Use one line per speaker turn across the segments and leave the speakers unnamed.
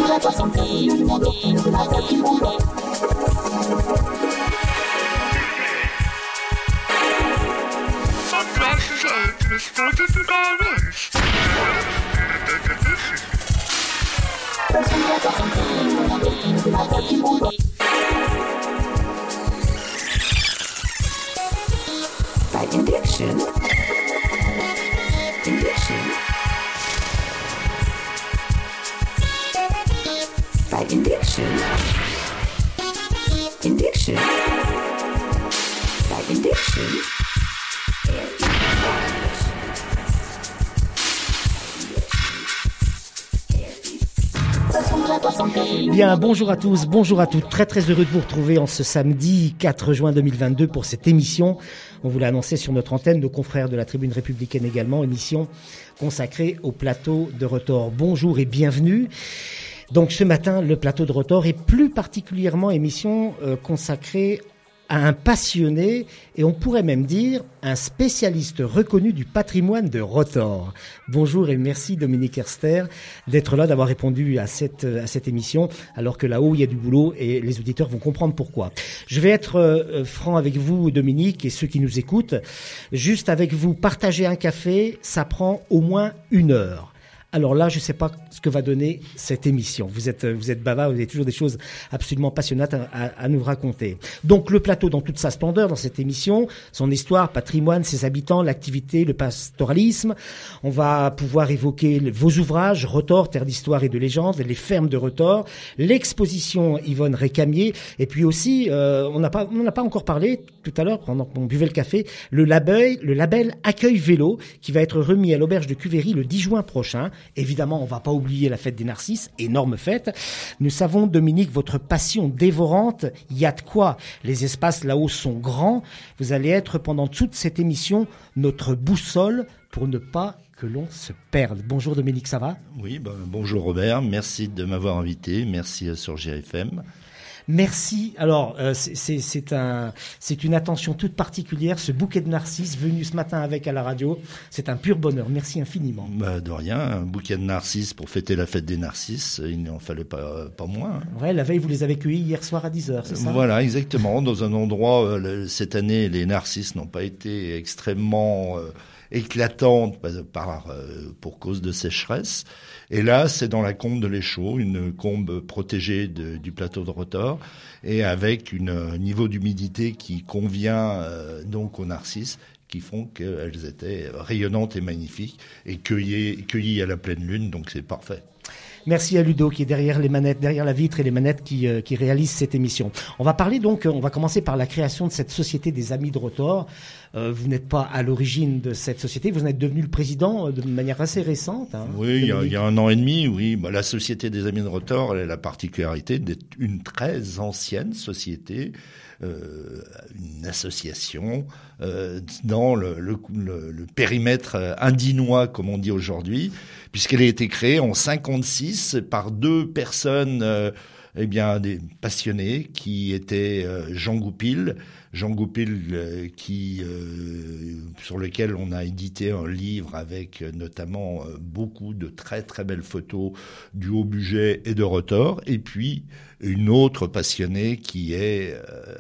Bien, bonjour à tous, bonjour à toutes. Très heureux de vous retrouver en ce samedi 4 juin 2022 pour cette émission. On vous l'a annoncé sur notre antenne, nos confrères de la Tribune républicaine également, émission consacrée au plateau de Rotor. Bonjour et bienvenue. Donc ce matin, le plateau de Rotor est plus particulièrement émission consacrée à un passionné et on pourrait même dire un spécialiste reconnu du patrimoine de Rotor. Bonjour et merci Dominique Herster d'être là, d'avoir répondu à cette émission, alors que là-haut il y a du boulot et les auditeurs vont comprendre pourquoi. Je vais être franc avec vous Dominique et ceux qui nous écoutent. Juste avec vous, partager un café, ça prend au moins 1 heure. Alors là, je ne sais pas ce que va donner cette émission. Vous êtes bavard, vous avez toujours des choses absolument passionnantes à nous raconter. Donc le plateau dans toute sa splendeur dans cette émission, son histoire, patrimoine, ses habitants, l'activité, le pastoralisme. On va pouvoir évoquer vos ouvrages, Rotor, terre d'histoire et de légende, les fermes de Rotor, l'exposition Yvonne Récamier, et puis aussi, on n'a pas encore parlé tout à l'heure pendant qu'on buvait le café, le label Accueil Vélo qui va être remis à l'auberge de Cuvéry le 10 juin prochain. Évidemment, on va pas oublier la fête des Narcisses, énorme fête. Nous savons, Dominique, votre passion dévorante, il y a de quoi. Les espaces là-haut sont grands. Vous allez être pendant toute cette émission notre boussole pour ne pas que l'on se perde. Bonjour Dominique, ça va ?
Oui, bonjour Robert, merci de m'avoir invité, merci sur GFM.
Merci. Alors, c'est une attention toute particulière, ce bouquet de narcisses venu ce matin avec à la radio. C'est un pur bonheur. Merci infiniment.
De rien. Un bouquet de narcisses pour fêter la fête des narcisses, il n'en fallait pas moins.
Ouais, la veille, vous les avez cueillis hier soir à 10h, c'est ça ?
Voilà, exactement. Dans un endroit, cette année, les narcisses n'ont pas été extrêmement éclatantes pour cause de sécheresse. Et là, c'est dans la combe de l'Échaud, une combe protégée du plateau de Rotor, et avec un niveau d'humidité qui convient donc aux narcisses, qui font qu'elles étaient rayonnantes et magnifiques, et cueillies à la pleine lune, donc c'est parfait.
Merci à Ludo qui est derrière les manettes, derrière la vitre et les manettes qui réalisent cette émission. On va commencer par la création de cette société des Amis de Rotor. Vous n'êtes pas à l'origine de cette société, vous en êtes devenu le président de manière assez récente. Hein,
oui, il y a 1 an et demi, oui. La société des Amis de Rotor, elle a la particularité d'être une très ancienne société, une association dans le périmètre indinois, comme on dit aujourd'hui, puisqu'elle a été créée en 1956 par 2 personnes, des passionnés, qui étaient Jean Goupil, sur lequel on a édité un livre avec notamment beaucoup de très très belles photos du Haut-Bugey et de Rotor, et puis une autre passionnée qui est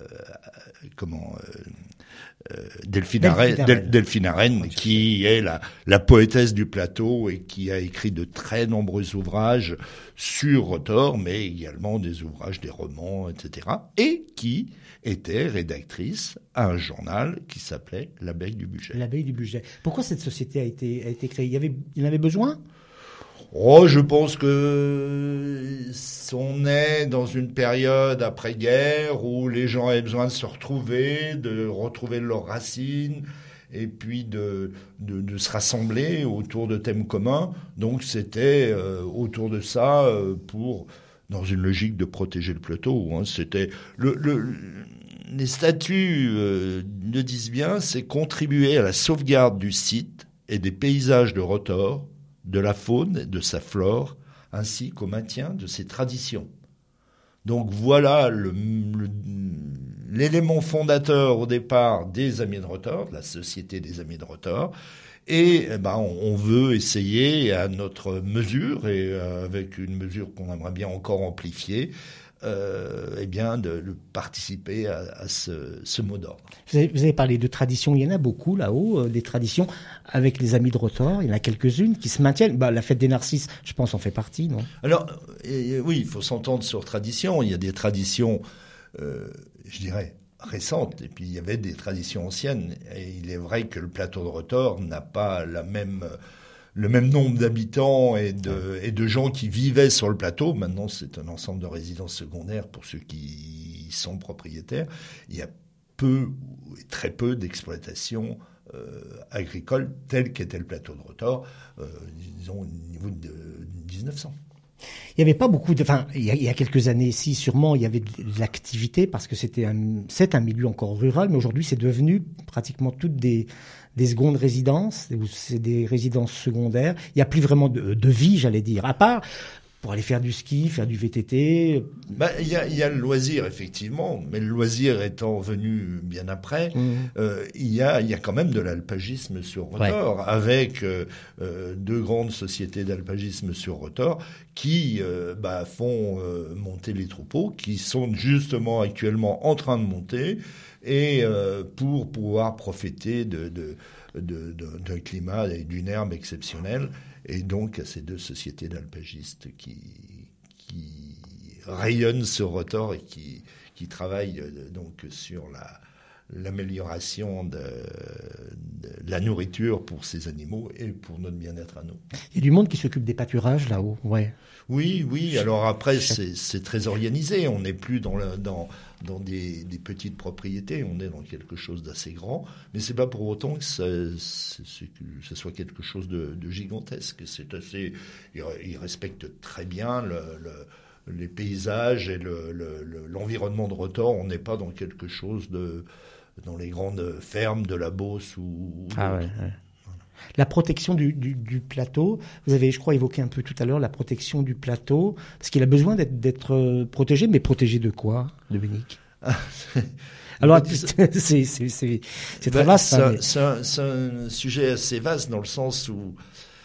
Delphine Arène, qui est la poétesse du plateau et qui a écrit de très nombreux ouvrages sur Rotor, mais également des ouvrages, des romans, etc. Et qui était rédactrice à un journal qui s'appelait L'Abeille du Bugey.
L'Abeille du Bugey. Pourquoi cette société a été créée ? Il en avait besoin ?
Je pense que on est dans une période après-guerre où les gens avaient besoin de se retrouver, de retrouver leurs racines, et puis de se rassembler autour de thèmes communs. Donc c'était autour de ça dans une logique de protéger le plateau. C'était les statuts le disent bien, c'est contribuer à la sauvegarde du site et des paysages de Rotor, de la faune, de sa flore, ainsi qu'au maintien de ses traditions. Donc voilà l'élément fondateur au départ des Amis de Rotor, de la Société des Amis de Rotor, Et on veut essayer à notre mesure et avec une mesure qu'on aimerait bien encore amplifier, de participer à ce mot d'ordre.
Vous avez parlé de traditions, il y en a beaucoup là-haut, des traditions avec les Amis de Rotor, il y en a quelques-unes qui se maintiennent. La fête des Narcisses, je pense, en fait partie, non?
Alors, oui, il faut s'entendre sur traditions. Il y a des traditions, je dirais, récentes, et puis il y avait des traditions anciennes. Et il est vrai que le plateau de Rotor n'a pas le même nombre d'habitants et de gens qui vivaient sur le plateau. Maintenant, c'est un ensemble de résidences secondaires pour ceux qui sont propriétaires. Il y a très peu d'exploitation agricole telle qu'était le plateau de Rotor, disons au niveau de 1900.
Il n'y avait pas beaucoup il y a quelques années, si, sûrement, il y avait de l'activité parce que c'est un milieu encore rural, mais aujourd'hui, c'est devenu pratiquement toutes des secondes résidences, ou c'est des résidences secondaires. Il n'y a plus vraiment de vie, j'allais dire, à part pour aller faire du ski, faire du VTT.
Il y a le loisir, effectivement, mais le loisir étant venu bien après, il y a quand même de l'alpagisme sur Rotor, avec deux grandes sociétés d'alpagisme sur Rotor qui font monter les troupeaux, qui sont justement actuellement en train de monter, et pour pouvoir profiter d'un climat et d'une herbe exceptionnelle. Et donc à ces deux sociétés d'alpagistes qui rayonnent sur Rotor et qui travaillent donc sur l'amélioration de la nourriture pour ces animaux et pour notre bien-être à nous.
Il y a du monde qui s'occupe des pâturages là-haut, ouais.
Oui. Alors après, c'est très organisé. On n'est plus dans des petites propriétés. On est dans quelque chose d'assez grand. Mais c'est pas pour autant que ça soit quelque chose de gigantesque. C'est assez. Ils respectent très bien les paysages et l'environnement de Rotor. On n'est pas dans quelque chose dans les grandes fermes de la Beauce ou
ouais. La protection du plateau, vous avez, je crois, évoqué un peu tout à l'heure la protection du plateau, parce qu'il a besoin d'être protégé, mais protégé de quoi, Dominique? Alors, c'est très vaste.
C'est un sujet assez vaste dans le sens où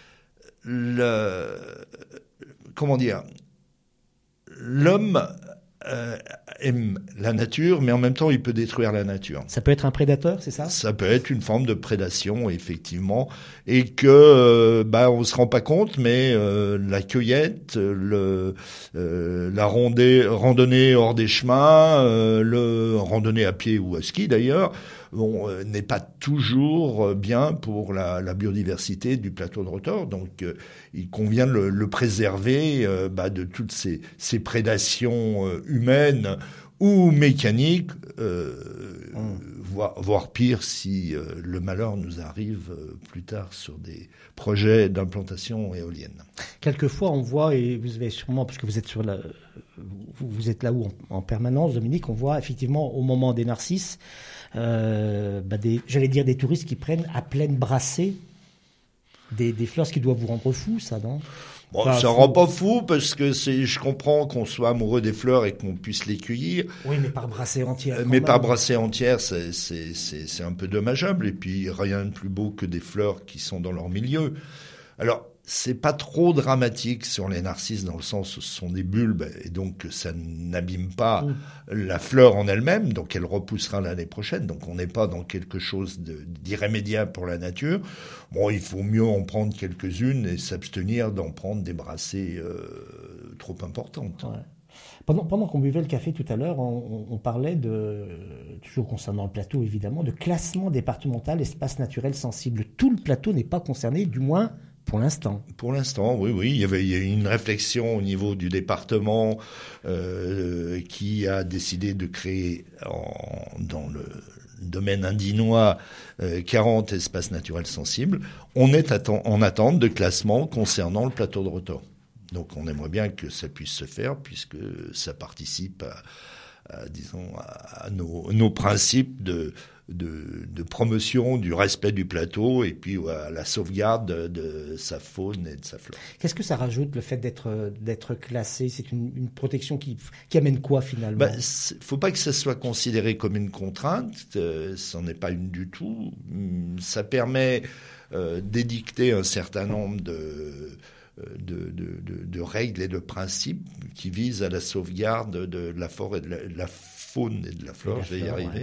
l'homme aime la nature, mais en même temps, il peut détruire la nature.
Ça peut être un prédateur, c'est ça? Ça
peut être une forme de prédation, effectivement, et que on se rend pas compte, mais la cueillette, la randonnée hors des chemins, randonnée à pied ou à ski d'ailleurs, n'est pas toujours bien pour la biodiversité du plateau de Rotor. Donc, il convient de le préserver de toutes ces prédations humaines ou mécaniques, voire pire si le malheur nous arrive plus tard sur des projets d'implantation éolienne.
Quelquefois, on voit, et vous avez sûrement, parce que vous êtes vous êtes là-haut en permanence, Dominique, on voit effectivement au moment des narcisses, j'allais dire des touristes qui prennent à pleine brassée des fleurs, ce qui doit vous rendre fou, ça, non?
Ça rend pas fou parce que je comprends qu'on soit amoureux des fleurs et qu'on puisse les cueillir.
Oui, mais par brassée entière.
Par brassée entière, c'est un peu dommageable. Et puis, rien de plus beau que des fleurs qui sont dans leur milieu. Alors, c'est pas trop dramatique sur les narcisses dans le sens où ce sont des bulbes et donc ça n'abîme pas la fleur en elle-même, donc elle repoussera l'année prochaine. Donc on n'est pas dans quelque chose d'irrémédiable pour la nature. Il faut mieux en prendre quelques-unes et s'abstenir d'en prendre des brassées trop importantes.
Ouais. Pendant qu'on buvait le café tout à l'heure, on parlait toujours concernant le plateau évidemment, de classement départemental espace naturel sensible. Tout le plateau n'est pas concerné, du moins pour l'instant.
Pour l'instant, oui. Il y a eu une réflexion au niveau du département qui a décidé de créer dans le domaine indinois 40 espaces naturels sensibles. On est en attente de classement concernant le plateau de Rotor. Donc on aimerait bien que ça puisse se faire puisque ça participe à nos principes de promotion du respect du plateau et puis à la sauvegarde de sa faune et de sa flore.
Qu'est-ce que ça rajoute, le fait d'être classé? C'est une protection qui amène quoi finalement?
Faut pas que ça soit considéré comme une contrainte, ça n'en est pas une du tout. Ça permet d'édicter un certain nombre de règles et de principes qui visent à la sauvegarde de la flore et de la faune et de la flore, je vais y arriver,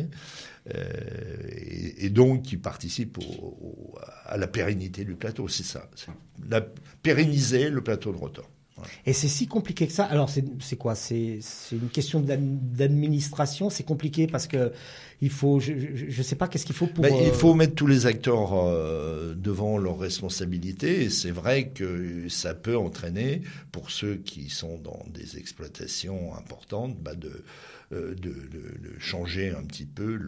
et donc qui participent à la pérennité du plateau, c'est ça, pérenniser le plateau de Rotor. Voilà.
Et c'est si compliqué que ça. Alors c'est quoi ? C'est une question d'administration. C'est compliqué parce que il faut. Je sais pas qu'est-ce qu'il faut pour.
Il faut mettre tous les acteurs devant leurs responsabilités. Et c'est vrai que ça peut entraîner pour ceux qui sont dans des exploitations importantes, de changer un petit peu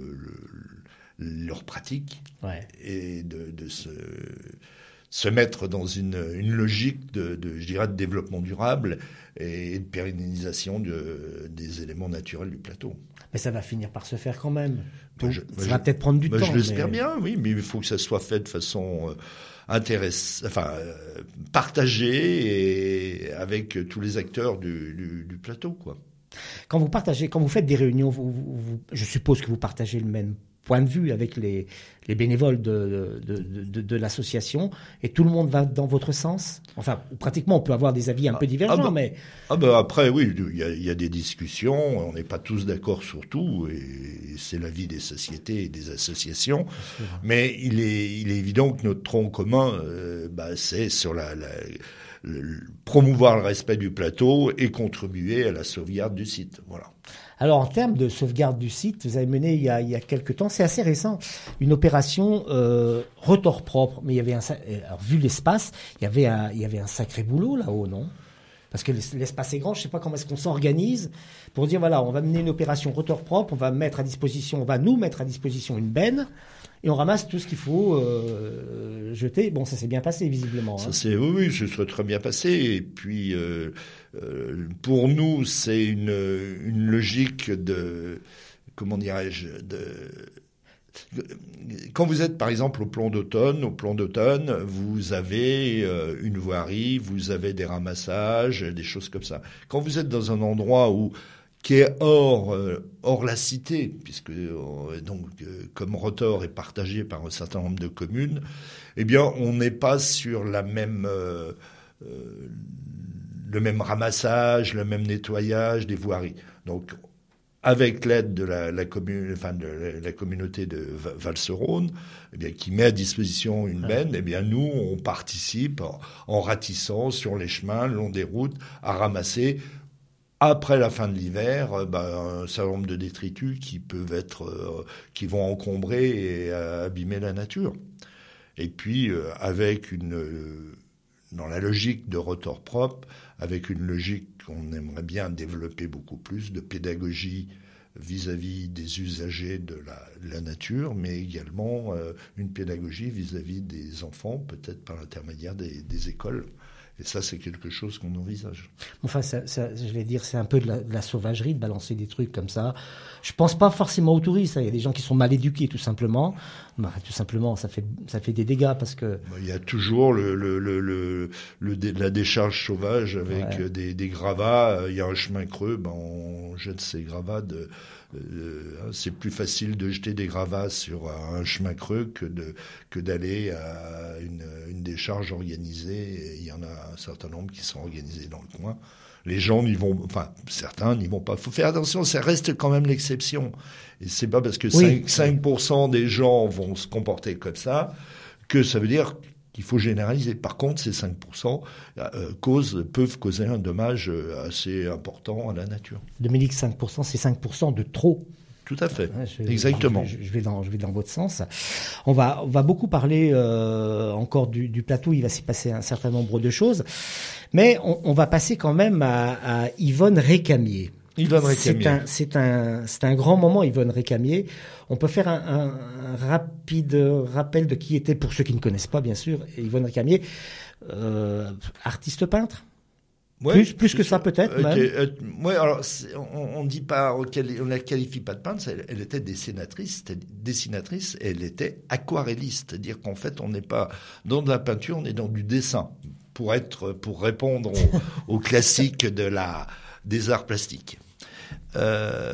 leur pratique et de se mettre dans une logique je dirais, de développement durable et de pérennisation des éléments naturels du plateau.
Mais ça va finir par se faire quand même. Ça va peut-être prendre du temps.
Je l'espère bien, oui, mais il faut que ça soit fait de façon partagée et avec tous les acteurs du plateau, quoi.
Quand vous faites des réunions, je suppose que vous partagez le même point de vue avec les bénévoles de l'association, et tout le monde va dans votre sens. Enfin, pratiquement, on peut avoir des avis un peu divergents, mais...
après, oui, il y a des discussions, on n'est pas tous d'accord sur tout, et c'est la vie des sociétés et des associations, mais il est évident que notre tronc commun, c'est sur promouvoir le respect du plateau et contribuer à la sauvegarde du site. Voilà.
Alors, en termes de sauvegarde du site, vous avez mené il y a quelques temps, c'est assez récent, une opération Rotor propre. Mais il y avait alors, vu l'espace, il y avait un sacré boulot là-haut, non ? Parce que l'espace est grand, je ne sais pas comment est-ce qu'on s'organise pour dire voilà, on va mener une opération Rotor propre, on va nous mettre à disposition une benne. Et on ramasse tout ce qu'il faut jeter. Bon, ça s'est bien passé, visiblement.
Oui, ça serait très bien passé. Et puis, pour nous, c'est une logique comment dirais-je, quand vous êtes, par exemple, au plan d'automne, vous avez une voirie, vous avez des ramassages, des choses comme ça. Quand vous êtes dans un endroit qui est hors la cité, puisque comme Rotor est partagé par un certain nombre de communes, eh bien on n'est pas sur le même ramassage, le même nettoyage des voiries. Donc avec l'aide de la communauté de Val-Serône, eh bien qui met à disposition une benne, eh bien nous on participe en ratissant sur les chemins, le long des routes, à ramasser après la fin de l'hiver, un certain nombre de détritus qui vont encombrer et abîmer la nature. Et puis, dans la logique de Rotor propre, avec une logique qu'on aimerait bien développer beaucoup plus, de pédagogie vis-à-vis des usagers de la nature, mais également une pédagogie vis-à-vis des enfants, peut-être par l'intermédiaire des écoles. Et ça, c'est quelque chose qu'on envisage.
Enfin, je vais dire, c'est un peu de la sauvagerie de balancer des trucs comme ça. Je pense pas forcément aux touristes. Il y a des gens qui sont mal éduqués, tout simplement. Tout simplement, ça fait des dégâts parce que...
Il y a toujours la décharge sauvage avec des gravats. Il y a un chemin creux, on jette ces gravats c'est plus facile de jeter des gravats sur un chemin creux que d'aller à une décharge organisée. Et il y en a un certain nombre qui sont organisés dans le coin. Les gens certains n'y vont pas. Il faut faire attention, ça reste quand même l'exception. Et c'est pas parce que 5% des gens vont se comporter comme ça que ça veut dire qu'il faut généraliser. Par contre, ces 5% peuvent causer un dommage assez important à la nature.
Dominique, 5%, c'est 5% de trop.
Tout à fait, exactement.
Je vais dans votre sens. On va beaucoup parler encore du plateau, il va s'y passer un certain nombre de choses. Mais on va passer quand même à Yvonne Récamier.
Yvonne Récamier.
C'est un grand moment, Yvonne Récamier. On peut faire un rapide rappel de qui était, pour ceux qui ne connaissent pas, bien sûr, Yvonne Récamier, artiste peintre.
Ouais,
plus que ça peut-être.
Alors on dit pas, on la qualifie pas de peintre. Elle était dessinatrice, et elle était aquarelliste, c'est-à-dire qu'en fait on n'est pas dans de la peinture, on est dans du dessin pour répondre aux classiques des arts plastiques.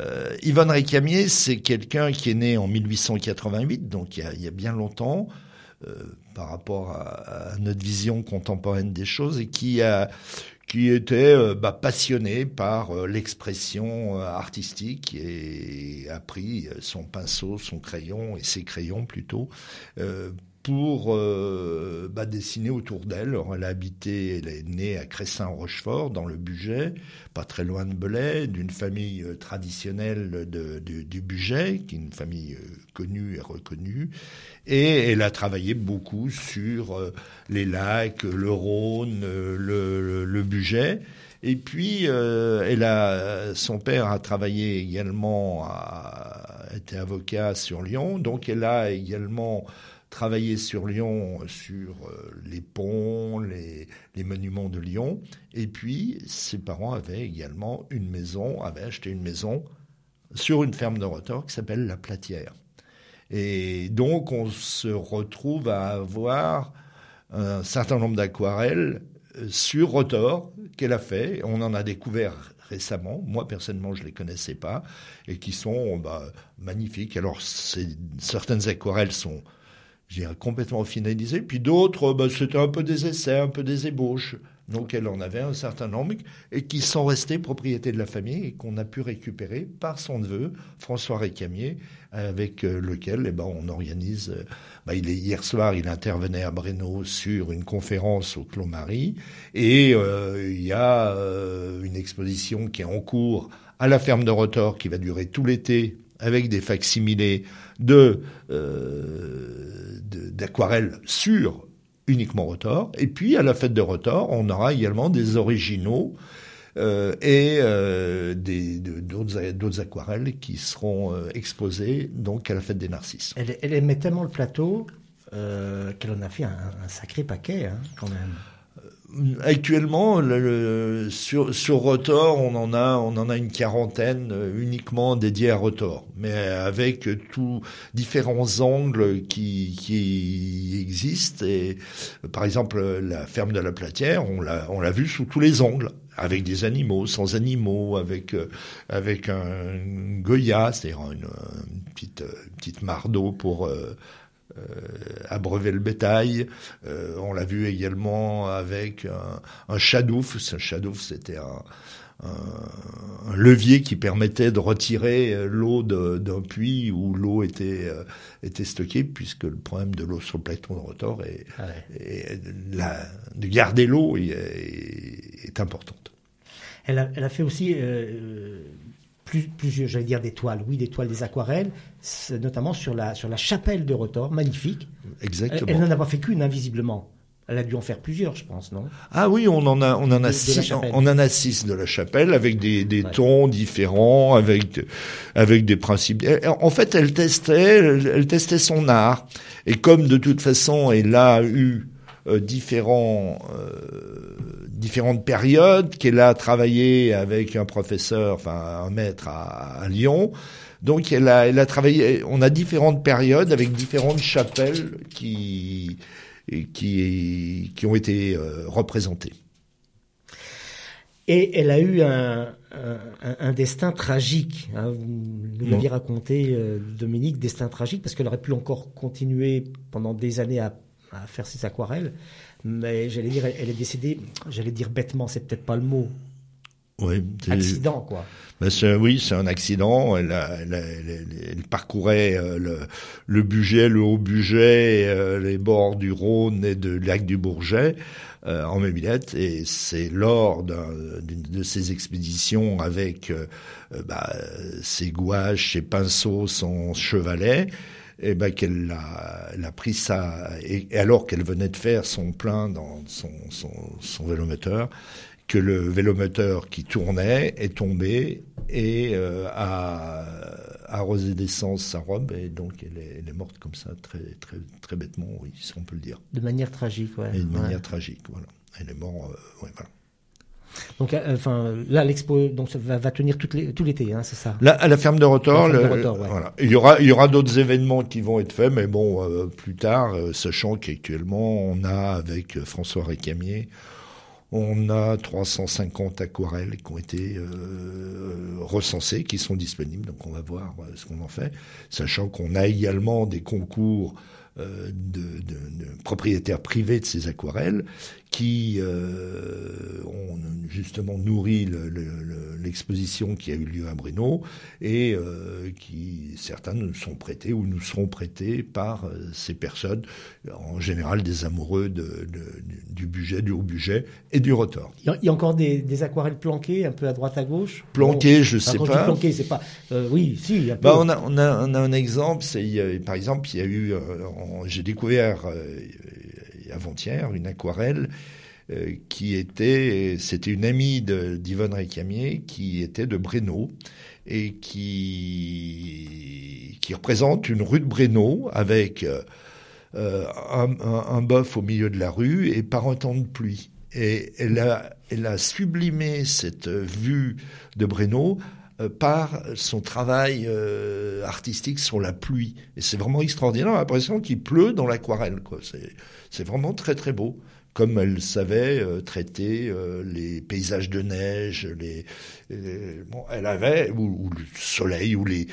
Yvonne Récamier, c'est quelqu'un qui est né en 1888, donc il y a bien longtemps, par rapport à notre vision contemporaine des choses, et qui était passionné par l'expression artistique, et a pris son pinceau, son crayon, et ses crayons plutôt, pour dessiner autour d'elle. Alors, elle est née à Cressin-Rochefort, dans le Bugey, pas très loin de Belay, d'une famille traditionnelle du Bugey, qui est une famille connue et reconnue. Et elle a travaillé beaucoup sur les lacs, le Rhône, le Bugey. Et puis, son père a travaillé également, était avocat sur Lyon, donc elle a également travaillé sur Lyon, sur les ponts, les monuments de Lyon. Et puis, ses parents avaient acheté une maison sur une ferme de retors qui s'appelle La Platière. Et donc, on se retrouve à avoir un certain nombre d'aquarelles sur retors qu'elle a fait. On en a découvert récemment. Moi, personnellement, je les connaissais pas, et qui sont magnifiques. Alors, certaines aquarelles sont, je dirais, complètement finalisées, puis d'autres, c'était un peu des essais, un peu des ébauches. Donc, elle en avait un certain nombre, et qui sont restés propriété de la famille, et qu'on a pu récupérer par son neveu, François Récamier, avec lequel on organise. Hier soir, il intervenait à Breno sur une conférence au Clos Marie, et il y a une exposition qui est en cours à la ferme de retors, qui va durer tout l'été, avec des facsimilés d'aquarelles sur uniquement retors. Et puis, à la fête de retors, on aura également des originaux et d'autres aquarelles qui seront exposées donc à la fête des Narcisses.
Elle aimait tellement le plateau qu'elle en a fait un sacré paquet, quand même.
Actuellement, sur Rotor, on en a une quarantaine uniquement dédiés à Rotor, mais avec tous différents angles qui existent. Et par exemple, la ferme de la Platière, on l'a vu sous tous les angles, avec des animaux, sans animaux, avec un Goya, c'est-à-dire une petite mare d'eau pour abreuver le bétail. On l'a vu également avec un chadouf. Ce chadouf, c'était un levier qui permettait de retirer l'eau d'un puits où l'eau était stockée, puisque le problème de l'eau sur le plateau de Rotor de garder l'eau est importante.
Elle a fait aussi plusieurs, j'allais dire des toiles, des aquarelles, notamment sur la chapelle de Rotor, magnifique.
Exactement.
Elle n'en a pas fait qu'une, visiblement. Elle a dû en faire plusieurs, je pense, non?
Ah oui, on en a 6. On en a 6 de la chapelle, avec des tons différents, avec des principes. En fait, elle testait son art. Et comme de toute façon, elle a eu différentes périodes, qu'elle a travaillé avec un maître à Lyon. Donc elle a travaillé, on a différentes périodes avec différentes chapelles qui ont été représentées.
Et elle a eu un destin tragique. Vous nous l'aviez raconté, Dominique, destin tragique, parce qu'elle aurait pu encore continuer pendant des années à faire ses aquarelles. Mais j'allais dire, elle est décédée, bêtement, c'est peut-être pas le mot.
Oui.
Accident, quoi.
C'est un accident. Elle parcourait le Bugey, le Haut-Bugey, les bords du Rhône et du lac du Bourget en mobilette. Et c'est lors d'une de ces expéditions avec ses gouaches, ses pinceaux, son chevalet, qu'elle a pris ça, et alors qu'elle venait de faire son plein dans son vélomoteur, que le vélomoteur qui tournait est tombé et a arrosé d'essence sa robe, et donc elle est morte comme ça, très très très bêtement, oui, si on peut le dire.
De manière tragique, ouais.
Et de manière tragique, voilà. Elle est morte, voilà.
Donc, là, l'expo donc ça va tenir tout l'été, c'est ça?
Là, à la ferme de Rotor,
ouais.
Voilà. Il y aura d'autres événements qui vont être faits, mais bon, plus tard, sachant qu'actuellement, on a, avec François Récamier, on a 350 aquarelles qui ont été recensées, qui sont disponibles. Donc, on va voir ce qu'on en fait, sachant qu'on a également des concours propriétaires privés de ces aquarelles qui ont justement nourri l'exposition qui a eu lieu à Brno et qui certains nous sont prêtés ou nous seront prêtés par ces personnes, en général des amoureux du budget, du haut budget et du rotor.
Il y a encore des aquarelles planquées un peu à droite à gauche.
Planquées, je sais pas.
Planquées, c'est pas. Oui, si. Un peu.
On a un exemple. Par exemple, il y a eu. J'ai découvert avant-hier une aquarelle c'était une amie d'Yvonne Récamier qui était de Brno et qui représente une rue de Brno avec un bœuf au milieu de la rue et par un temps de pluie. Et elle a sublimé cette vue de Brno par son travail artistique sur la pluie. Et c'est vraiment extraordinaire. On a l'impression qu'il pleut dans l'aquarelle, quoi. C'est vraiment très très beau. Comme elle savait traiter les paysages de neige, elle avait ou le soleil ou les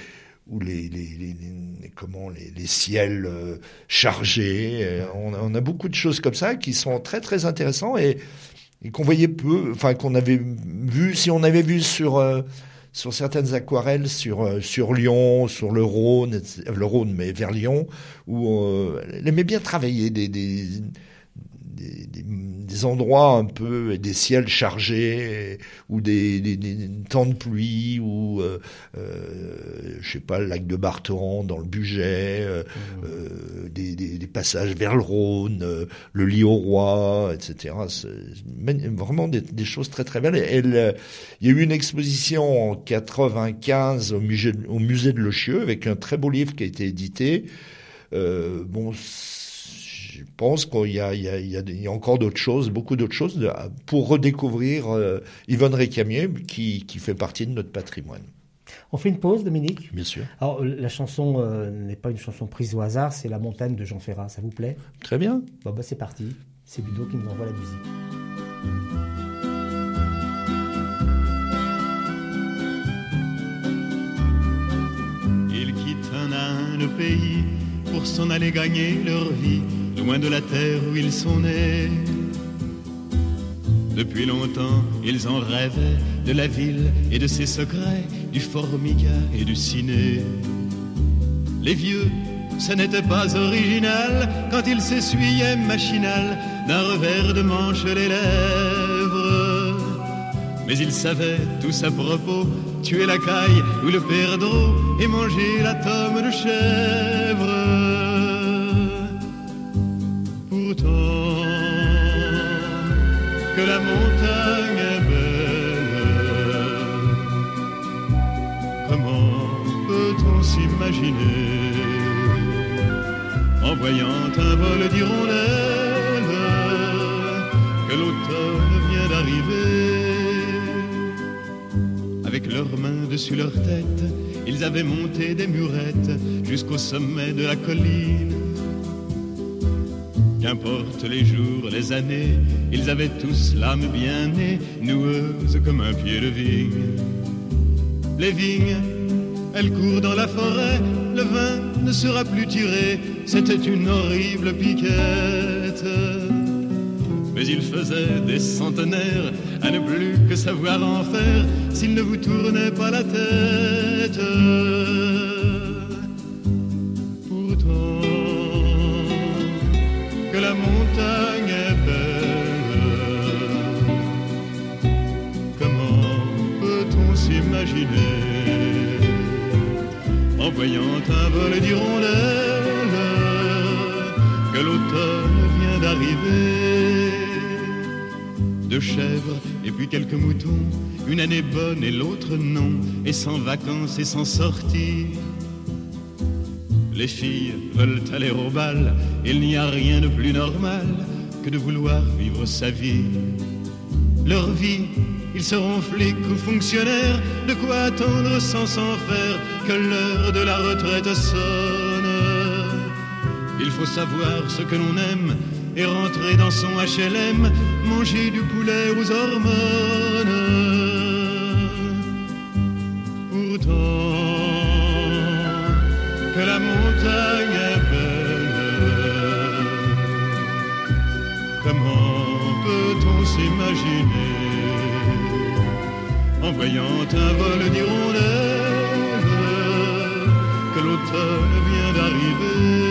ciels chargés. On a beaucoup de choses comme ça qui sont très très intéressants et qu'on voyait peu, enfin qu'on avait vu, si on avait vu sur certaines aquarelles sur Lyon, sur le Rhône, mais vers Lyon, où elle aimait bien travailler des endroits un peu, des ciels chargés, ou des temps de pluie, ou je sais pas, le lac de Barteran dans le Bugey, des passages vers le Rhône, le lit au roi, etc. C'est vraiment des choses très très belles. Il y a eu une exposition en 95 au musée de Lochieu avec un très beau livre qui a été édité. Je pense qu'il y a encore d'autres choses, beaucoup d'autres choses pour redécouvrir Yvonne Récamier qui fait partie de notre patrimoine.
On fait une pause, Dominique ?
Bien sûr.
Alors, la chanson n'est pas une chanson prise au hasard, c'est La Montagne de Jean Ferrat. Ça vous plaît ?
Très bien.
Bon, c'est parti. C'est Ludo qui nous envoie la musique.
Ils quittent un à un le pays pour s'en aller gagner leur vie, loin de la terre où ils sont nés. Depuis longtemps, ils en rêvaient de la ville et de ses secrets, du formica et du ciné. Les vieux, ce n'était pas original quand ils s'essuyaient machinal d'un revers de manche les lèvres. Mais ils savaient tous à propos tuer la caille ou le perdreau et manger la tome de chèvre. Pourtant, que la montagne est belle, comment peut-on s'imaginer en voyant un vol d'hirondelles que l'automne vient d'arriver? Avec leurs mains dessus leur tête, ils avaient monté des murettes jusqu'au sommet de la colline. Qu'importe les jours, les années, ils avaient tous l'âme bien née, noueuse comme un pied de vigne. Les vignes, elles courent dans la forêt, le vin ne sera plus tiré, c'était une horrible piquette. Mais il faisait des centenaires à ne plus que savoir en faire s'il ne vous tournait pas la tête. Pourtant, que la montagne est belle, comment peut-on s'imaginer en voyant un vol d'hirondelles que l'automne vient d'arriver? De chèvres et puis quelques moutons, une année bonne et l'autre non, et sans vacances et sans sortie. Les filles veulent aller au bal, il n'y a rien de plus normal que de vouloir vivre sa vie. Leur vie, ils seront flics ou fonctionnaires, de quoi attendre sans s'en faire que l'heure de la retraite sonne. Il faut savoir ce que l'on aime et rentrer dans son HLM, manger du poulet aux hormones. Pourtant, que la montagne est belle, en voyant un vol d'hirondelles, que l'automne vient d'arriver.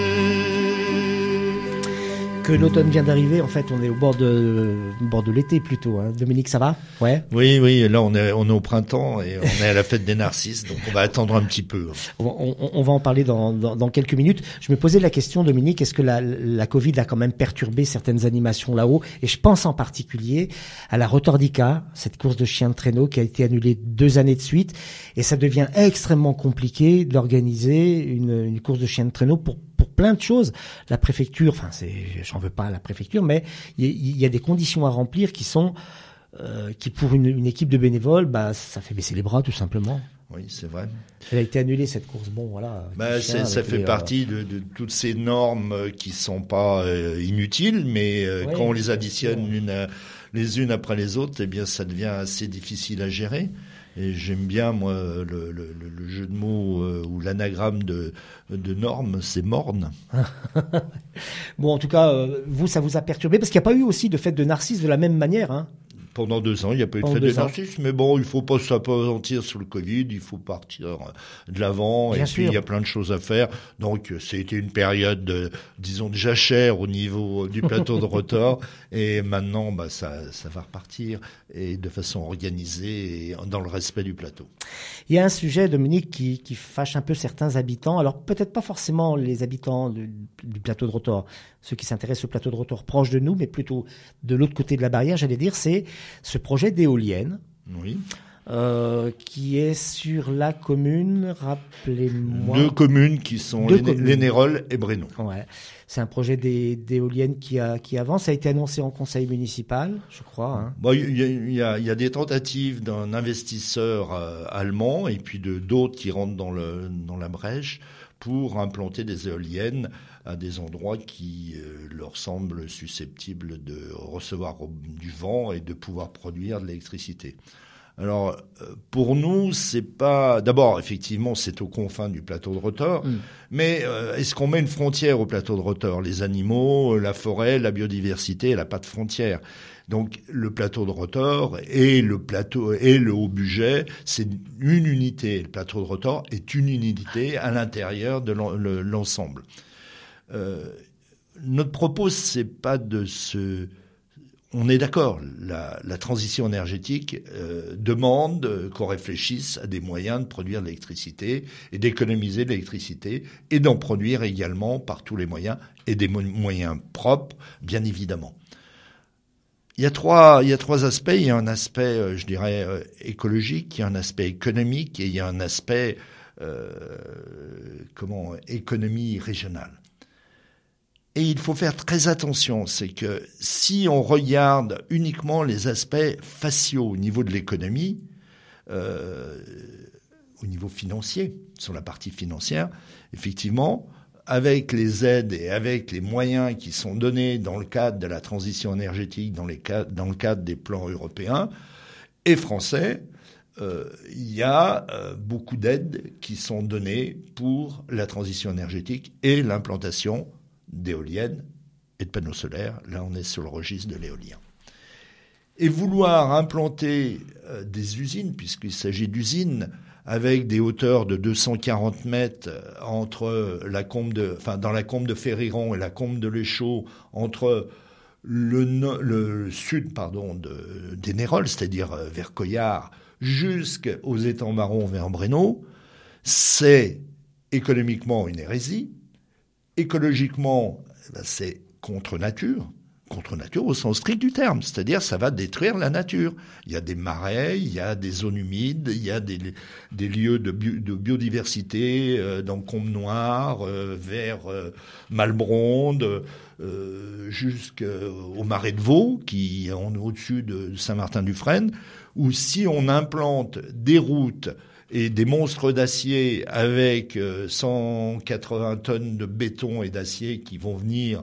Que l'automne vient d'arriver, en fait, on est au bord de l'été plutôt. Hein. Dominique, ça va ? Ouais.
Oui, là on est au printemps et on est à la fête des Narcisses, donc on va attendre un petit peu.
On va en parler dans quelques minutes. Je me posais la question, Dominique, est-ce que la Covid a quand même perturbé certaines animations là-haut ? Et je pense en particulier à la Rotordica, cette course de chiens de traîneau qui a été annulée 2 années de suite. Et ça devient extrêmement compliqué d'organiser une course de chiens de traîneau pour plein de choses. La préfecture, j'en veux pas à la préfecture, mais il y a des conditions à remplir qui sont qui pour une équipe de bénévoles, ça fait baisser les bras tout simplement.
Oui, c'est vrai.
Elle a été annulée cette course. Bon, voilà.
Ça fait partie de toutes ces normes qui sont pas inutiles, mais quand on les additionne les unes après les autres, eh bien, ça devient assez difficile à gérer. Et j'aime bien, moi, le jeu de mots ou l'anagramme de normes, c'est morne.
Bon, en tout cas, vous, ça vous a perturbé parce qu'il n'y a pas eu aussi de fête de Narcisse de la même manière, hein.
Pendant 2 ans, il n'y a pas eu de fête des Narcisses, mais bon, il faut pas s'apesantir sur le Covid, il faut partir de l'avant, bien et sûr. Puis il y a plein de choses à faire. Donc, c'était une période, disons, de jachère au niveau du plateau de Rotor, et maintenant, ça va repartir, et de façon organisée, et dans le respect du plateau.
Il y a un sujet, Dominique, qui fâche un peu certains habitants, alors peut-être pas forcément les habitants du plateau de Rotor, ceux qui s'intéressent au plateau de Rotor proche de nous, mais plutôt de l'autre côté de la barrière, j'allais dire, c'est ce projet d'éolienne.
Oui.
Qui est sur la commune, rappelez-moi.
2 communes qui sont Lénérolles et Brénon.
Ouais. C'est un projet d'éolienne qui avance. Ça a été annoncé en conseil municipal, je crois. Hein.
Il y a des tentatives d'un investisseur allemand et puis d'autres qui rentrent dans la brèche pour implanter des éoliennes à des endroits qui leur semblent susceptibles de recevoir du vent et de pouvoir produire de l'électricité. Alors, pour nous, c'est pas... D'abord, effectivement, c'est aux confins du plateau de Rotor, mais est-ce qu'on met une frontière au plateau de Rotor ? Les animaux, la forêt, la biodiversité, elle n'a pas de frontière. Donc, le plateau de Rotor et le Haut-Bugey, c'est une unité. Le plateau de Rotor est une unité à l'intérieur de l'ensemble. Notre propos, c'est pas de se... On est d'accord, la transition énergétique demande qu'on réfléchisse à des moyens de produire de l'électricité et d'économiser de l'électricité et d'en produire également par tous les moyens et des moyens propres, bien évidemment. Il y a trois aspects. Il y a un aspect, je dirais, écologique, il y a un aspect économique et il y a un aspect économie régionale. Et il faut faire très attention, c'est que si on regarde uniquement les aspects faciaux au niveau de l'économie, au niveau financier, sur la partie financière, effectivement, avec les aides et avec les moyens qui sont donnés dans le cadre de la transition énergétique, dans le cadre des plans européens et français, il y a beaucoup d'aides qui sont données pour la transition énergétique et l'implantation d'éoliennes et de panneaux solaires. Là, on est sur le registre de l'éolien. Et vouloir implanter des usines, puisqu'il s'agit d'usines avec des hauteurs de 240 mètres entre dans la combe de Ferriron et la combe de l'Échaud, entre le sud, d'Énérolles, c'est-à-dire vers Coillard, jusqu'aux étangs marrons vers Brénon, c'est économiquement une hérésie. Écologiquement, c'est contre nature au sens strict du terme, c'est-à-dire ça va détruire la nature. Il y a des marais, il y a des zones humides, il y a des lieux de biodiversité dans Combe-Noire, vers Malbronde, jusqu'au marais de Vaux, qui est au-dessus de Saint-Martin-du-Frêne, où si on implante des routes et des monstres d'acier avec 180 tonnes de béton et d'acier qui vont venir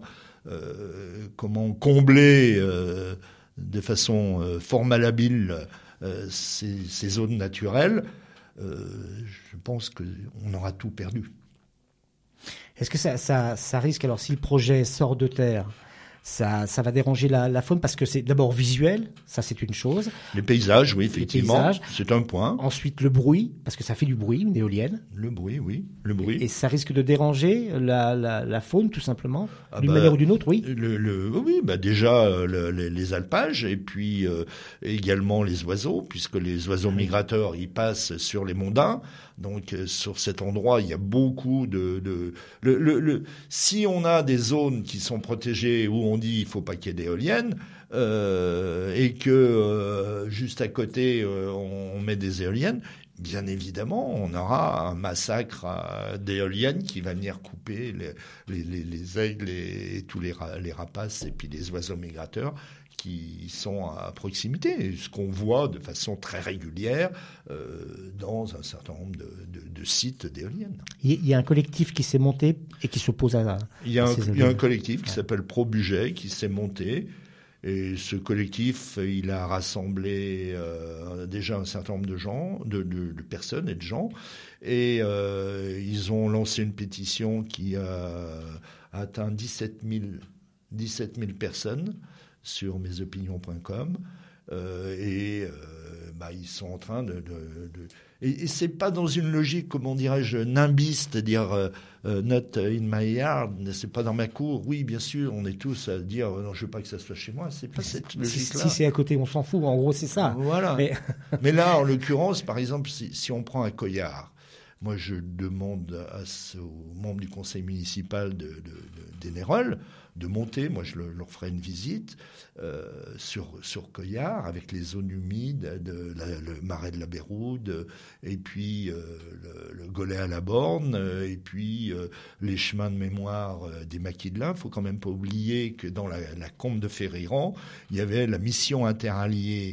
combler de façon fort malhabile ces zones naturelles, je pense qu'on aura tout perdu.
Est-ce que ça risque, alors si le projet sort de terre, ça va déranger la faune parce que c'est d'abord visuel, ça c'est une chose.
Les paysages, oui, effectivement,
paysages.
C'est un point.
Ensuite, le bruit, parce que ça fait du bruit, une éolienne.
Le bruit, oui, le bruit.
Et ça risque de déranger la faune, tout simplement, d'une manière ou d'une autre, oui.
Oui, déjà les alpages et puis également les oiseaux, puisque les oiseaux migrateurs, ils passent sur les mondains. Donc sur cet endroit, il y a beaucoup si on a des zones qui sont protégées où on dit il faut pas qu'il y ait d'éoliennes et que juste à côté on met des éoliennes, bien évidemment, on aura un massacre d'éoliennes qui va venir couper les aigles et tous les rapaces et puis les oiseaux migrateurs qui sont à proximité, ce qu'on voit de façon très régulière dans un certain nombre de sites d'éoliennes.
Il y a un collectif qui s'est monté et qui s'oppose à
il y a un collectif qui s'appelle Pro-Budget qui s'est monté. Et ce collectif, il a rassemblé déjà un certain nombre de gens, de personnes et de gens. Et ils ont lancé une pétition qui a atteint 17 000 personnes sur mesopinions.com. Ils sont en train et c'est pas dans une logique, comment dirais-je, nimbiste, c'est-à-dire not in my yard, c'est pas dans ma cour. Oui, bien sûr, on est tous à dire non, je veux pas que ça soit chez moi. C'est pas cette logique-là.
Si c'est à côté, on s'en fout. En gros, c'est ça.
Voilà. Mais là, en l'occurrence, par exemple, si on prend un Coillard, moi, je demande aux membres du conseil municipal d'Énerolles de monter. Moi, je leur ferai une visite sur Coillard avec les zones humides, le marais de la Béroude, et puis le Golay à la Borne, et puis les chemins de mémoire des Maquis de l'Ain. Il faut quand même pas oublier que dans la combe de Ferriran, il y avait la mission interalliée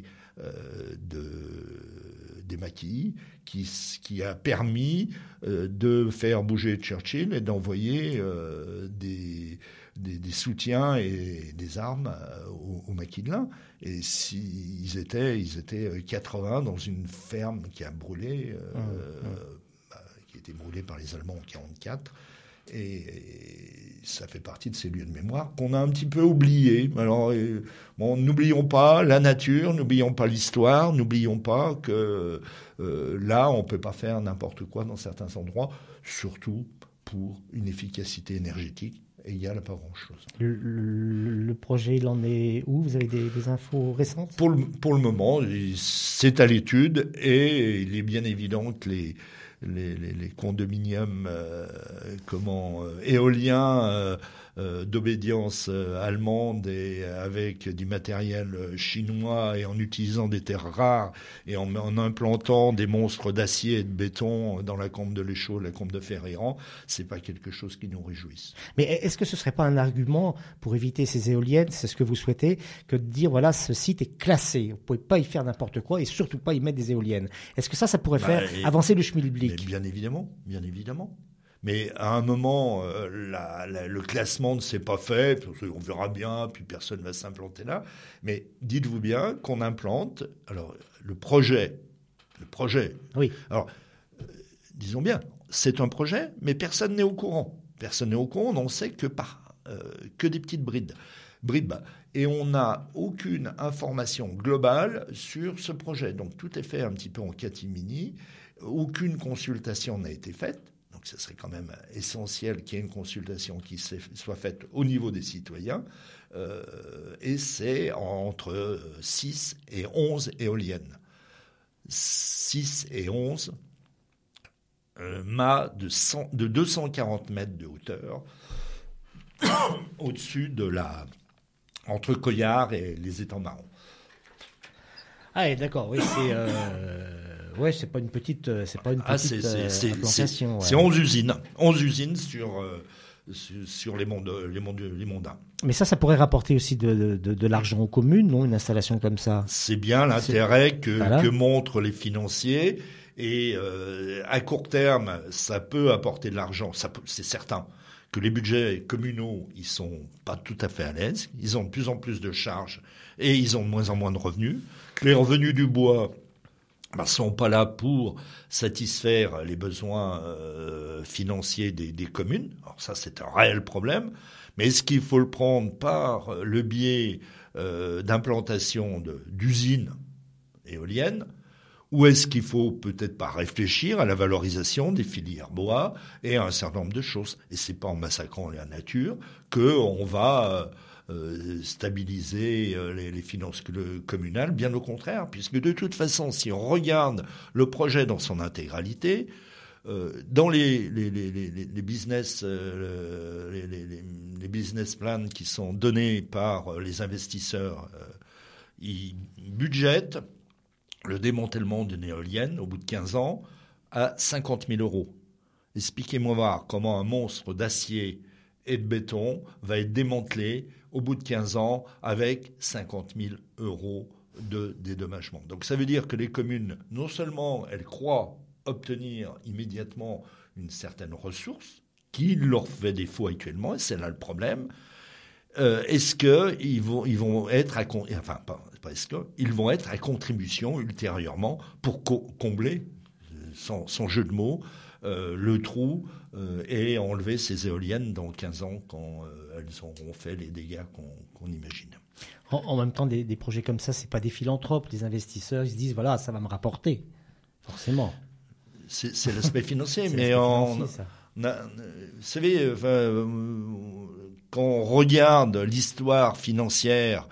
des Maquis qui a permis de faire bouger Churchill et d'envoyer des soutiens et des armes aux Maquis de l'Ain. Et ils étaient 80 dans une ferme qui a brûlé, qui a été brûlée par les Allemands en 1944. Et ça fait partie de ces lieux de mémoire qu'on a un petit peu oubliés. Alors, n'oublions pas la nature, n'oublions pas l'histoire, n'oublions pas que là, on ne peut pas faire n'importe quoi dans certains endroits, surtout pour une efficacité énergétique égale à pas grand-chose.
Le projet, il en est où ? Vous avez des infos récentes ?
Pour le moment, c'est à l'étude et il est bien évident que les condominiums éoliens d'obédience allemande et avec du matériel chinois et en utilisant des terres rares et en implantant des monstres d'acier et de béton dans la combe de l'Échaud, la combe de Ferriran, c'est pas quelque chose qui nous réjouisse.
Mais est-ce que ce serait pas un argument pour éviter ces éoliennes, c'est ce que vous souhaitez, que de dire voilà, ce site est classé, vous pouvez pas y faire n'importe quoi et surtout pas y mettre des éoliennes. Est-ce que ça pourrait faire avancer le schmilblick ?
Bien évidemment. Mais à un moment, le classement ne s'est pas fait, on verra bien, puis personne ne va s'implanter là. Mais dites-vous bien qu'on implante. Alors, le projet.
Oui.
Alors, disons bien, c'est un projet, mais personne n'est au courant. On ne sait que des petites bribes. Et on n'a aucune information globale sur ce projet. Donc, tout est fait un petit peu en catimini. Aucune consultation n'a été faite. Donc, ce serait quand même essentiel qu'il y ait une consultation qui soit faite au niveau des citoyens. Et c'est entre 6 et 11 éoliennes. 6 et 11 mâts de 240 mètres de hauteur au-dessus entre Coillard et les étangs marrons.
Ah, d'accord, oui, c'est... c'est pas une petite implantation.
C'est 11 usines. 11 usines sur les mondains.
Mais ça pourrait rapporter aussi de l'argent aux communes, non ? Une installation comme ça.
C'est bien l'intérêt que montrent les financiers. Et à court terme, ça peut apporter de l'argent. C'est certain que les budgets communaux, ils sont pas tout à fait à l'aise. Ils ont de plus en plus de charges et ils ont de moins en moins de revenus. Les revenus du bois, sont pas là pour satisfaire les besoins financiers des communes. Alors ça, c'est un réel problème. Mais est-ce qu'il faut le prendre par le biais d'implantation d'usines éoliennes, ou est-ce qu'il faut peut-être pas réfléchir à la valorisation des filières bois et à un certain nombre de choses? Et c'est pas en massacrant la nature qu'on va stabiliser les finances communales, bien au contraire, puisque de toute façon, si on regarde le projet dans son intégralité, dans les business les business plans qui sont donnés par les investisseurs, ils budgètent le démantèlement d'une éolienne au bout de 15 ans à 50 000 euros. Expliquez-moi voir comment un monstre d'acier et de béton va être démantelé au bout de 15 ans avec 50 000 euros de dédommagement. Donc ça veut dire que les communes, non seulement elles croient obtenir immédiatement une certaine ressource qui leur fait défaut actuellement, et c'est là le problème. Est-ce qu'ils vont être ils vont être à contribution ultérieurement pour combler, sans jeu de mots, le trou et enlever ces éoliennes dans 15 ans quand elles auront fait les dégâts qu'on imagine.
En même temps, des projets comme ça, c'est pas des philanthropes. Les investisseurs, ils se disent, voilà, ça va me rapporter, forcément.
C'est l'aspect financier, mais
vous
savez, quand on regarde l'histoire financière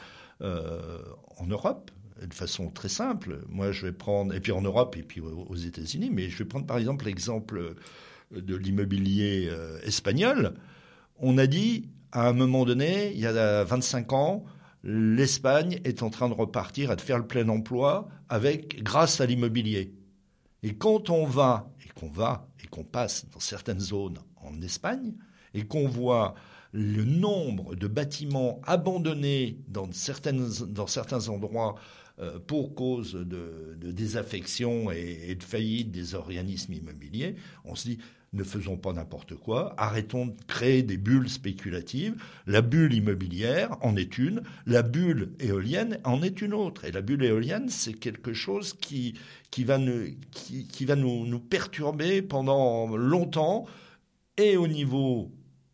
en Europe, de façon très simple, moi je vais prendre, et puis en Europe et puis aux États-Unis, mais je vais prendre par exemple l'exemple de l'immobilier espagnol. On a dit, à un moment donné, il y a 25 ans, l'Espagne est en train de repartir et de faire le plein emploi grâce à l'immobilier. Et quand on va et qu'on passe dans certaines zones en Espagne et qu'on voit le nombre de bâtiments abandonnés dans certains endroits pour cause de désaffection et de faillite des organismes immobiliers, on se dit, ne faisons pas n'importe quoi, arrêtons de créer des bulles spéculatives. La bulle immobilière en est une, la bulle éolienne en est une autre. Et la bulle éolienne, c'est quelque chose qui va nous perturber pendant longtemps, et au niveau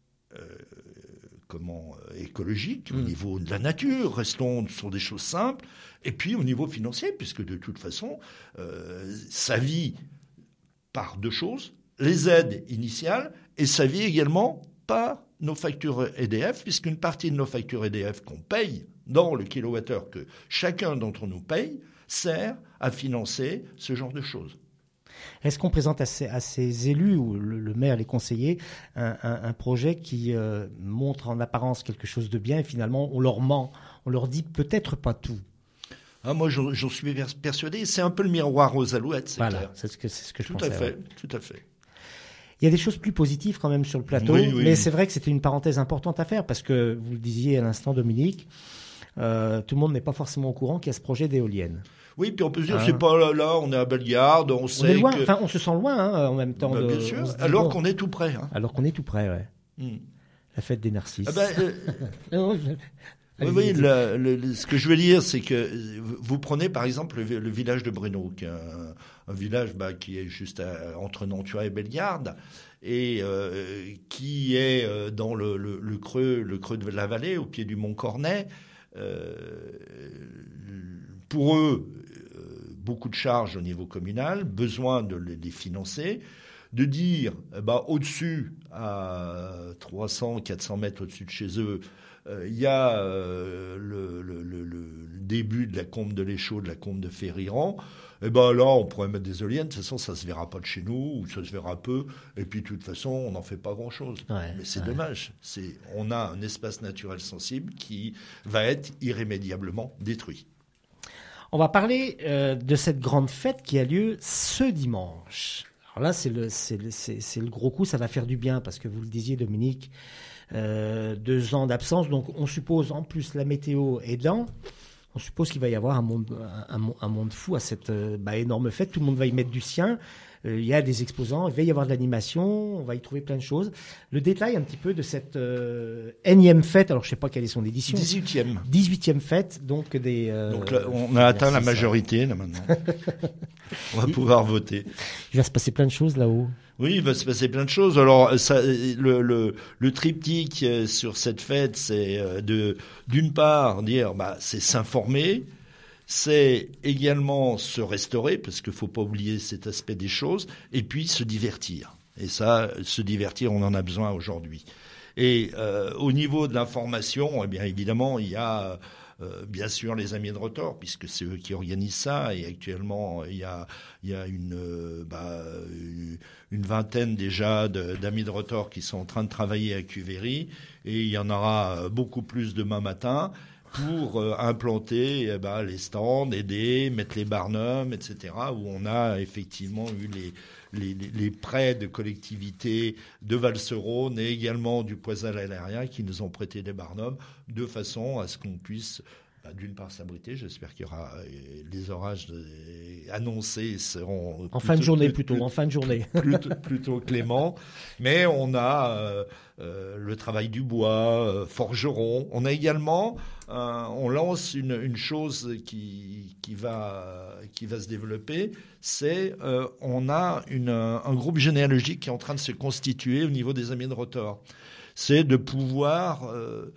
écologique, au niveau de la nature, restons sur des choses simples, et puis au niveau financier, puisque de toute façon, ça vit par deux choses, les aides initiales, et ça vit également par nos factures EDF, puisqu'une partie de nos factures EDF qu'on paye dans le kilowattheure que chacun d'entre nous paye sert à financer ce genre de choses.
Est-ce qu'on présente à ces élus, ou le maire, les conseillers, un projet qui montre en apparence quelque chose de bien, et finalement on leur ment, on leur dit peut-être pas tout?
Moi, j'en suis persuadé. C'est un peu le miroir aux alouettes, c'est
voilà,
clair.
C'est ce que je
tout
pensais.
À fait, tout à fait.
Il y a des choses plus positives quand même sur le plateau,
oui.
Mais c'est vrai que c'était une parenthèse importante à faire, parce que, vous le disiez à l'instant, Dominique, tout le monde n'est pas forcément au courant qu'il y a ce projet d'éolienne.
Oui, puis on peut se dire, c'est pas là, on est à Bellegarde, on sait
est loin,
que...
enfin, on se sent loin, en même temps.
bien sûr, alors qu'on est tout près.
Alors qu'on est tout près, ouais. La fête des narcisses.
Oui, ce que je veux dire, c'est que vous prenez par exemple le village de Bruno, qui est un village qui est juste entre Nantua et Bellegarde, et qui est dans le creux de la vallée, au pied du Mont Cornet. Pour eux, beaucoup de charges au niveau communal, besoin de les financer, de dire au-dessus, à 300-400 mètres au-dessus de chez eux, il y a le début de la combe de l'Échaud, de la combe de Ferriran. Et là, on pourrait mettre des éoliennes. De toute façon, ça se verra pas de chez nous, ou ça se verra peu. Et puis, de toute façon, on n'en fait pas grand-chose.
Ouais,
mais c'est dommage. On a un espace naturel sensible qui va être irrémédiablement détruit.
On va parler de cette grande fête qui a lieu ce dimanche. Alors là, c'est le gros coup. Ça va faire du bien, parce que vous le disiez, Dominique, 2 ans d'absence. Donc, on suppose, en plus, la météo aidant, On suppose qu'il va y avoir un monde fou à cette énorme fête. Tout le monde va y mettre du sien. Il y a des exposants, il va y avoir de l'animation, on va y trouver plein de choses. Le détail un petit peu de cette énième fête, alors je ne sais pas quelle est son édition. 18e fête, donc des...
donc là, on a atteint la majorité, là, maintenant. On va pouvoir voter.
Il va se passer plein de choses là-haut.
Oui, il va se passer plein de choses. Alors, le triptyque sur cette fête, c'est d'une part, dire, c'est s'informer, c'est également se restaurer, parce qu'il faut pas oublier cet aspect des choses, et puis se divertir. Et ça, se divertir, on en a besoin aujourd'hui. Et au niveau de l'information, eh bien évidemment, il y a bien sûr les Amis de Rotor, puisque c'est eux qui organisent ça. Et actuellement, il y a une vingtaine déjà d'Amis de Rotor qui sont en train de travailler à Cuvéry, et il y en aura beaucoup plus demain matin, pour implanter les stands, aider, mettre les barnums, etc., où on a effectivement eu les prêts de collectivités de Val-Serône et également du Poisal-Aléria qui nous ont prêté des barnums de façon à ce qu'on puisse d'une part s'abriter. J'espère qu'il y aura les orages annoncés seront
en fin de journée
plutôt cléments, mais on a le travail du bois, forgeron. On a également on lance une chose qui va se développer, c'est on a un groupe généalogique qui est en train de se constituer au niveau des Amis de Rotor. C'est de pouvoir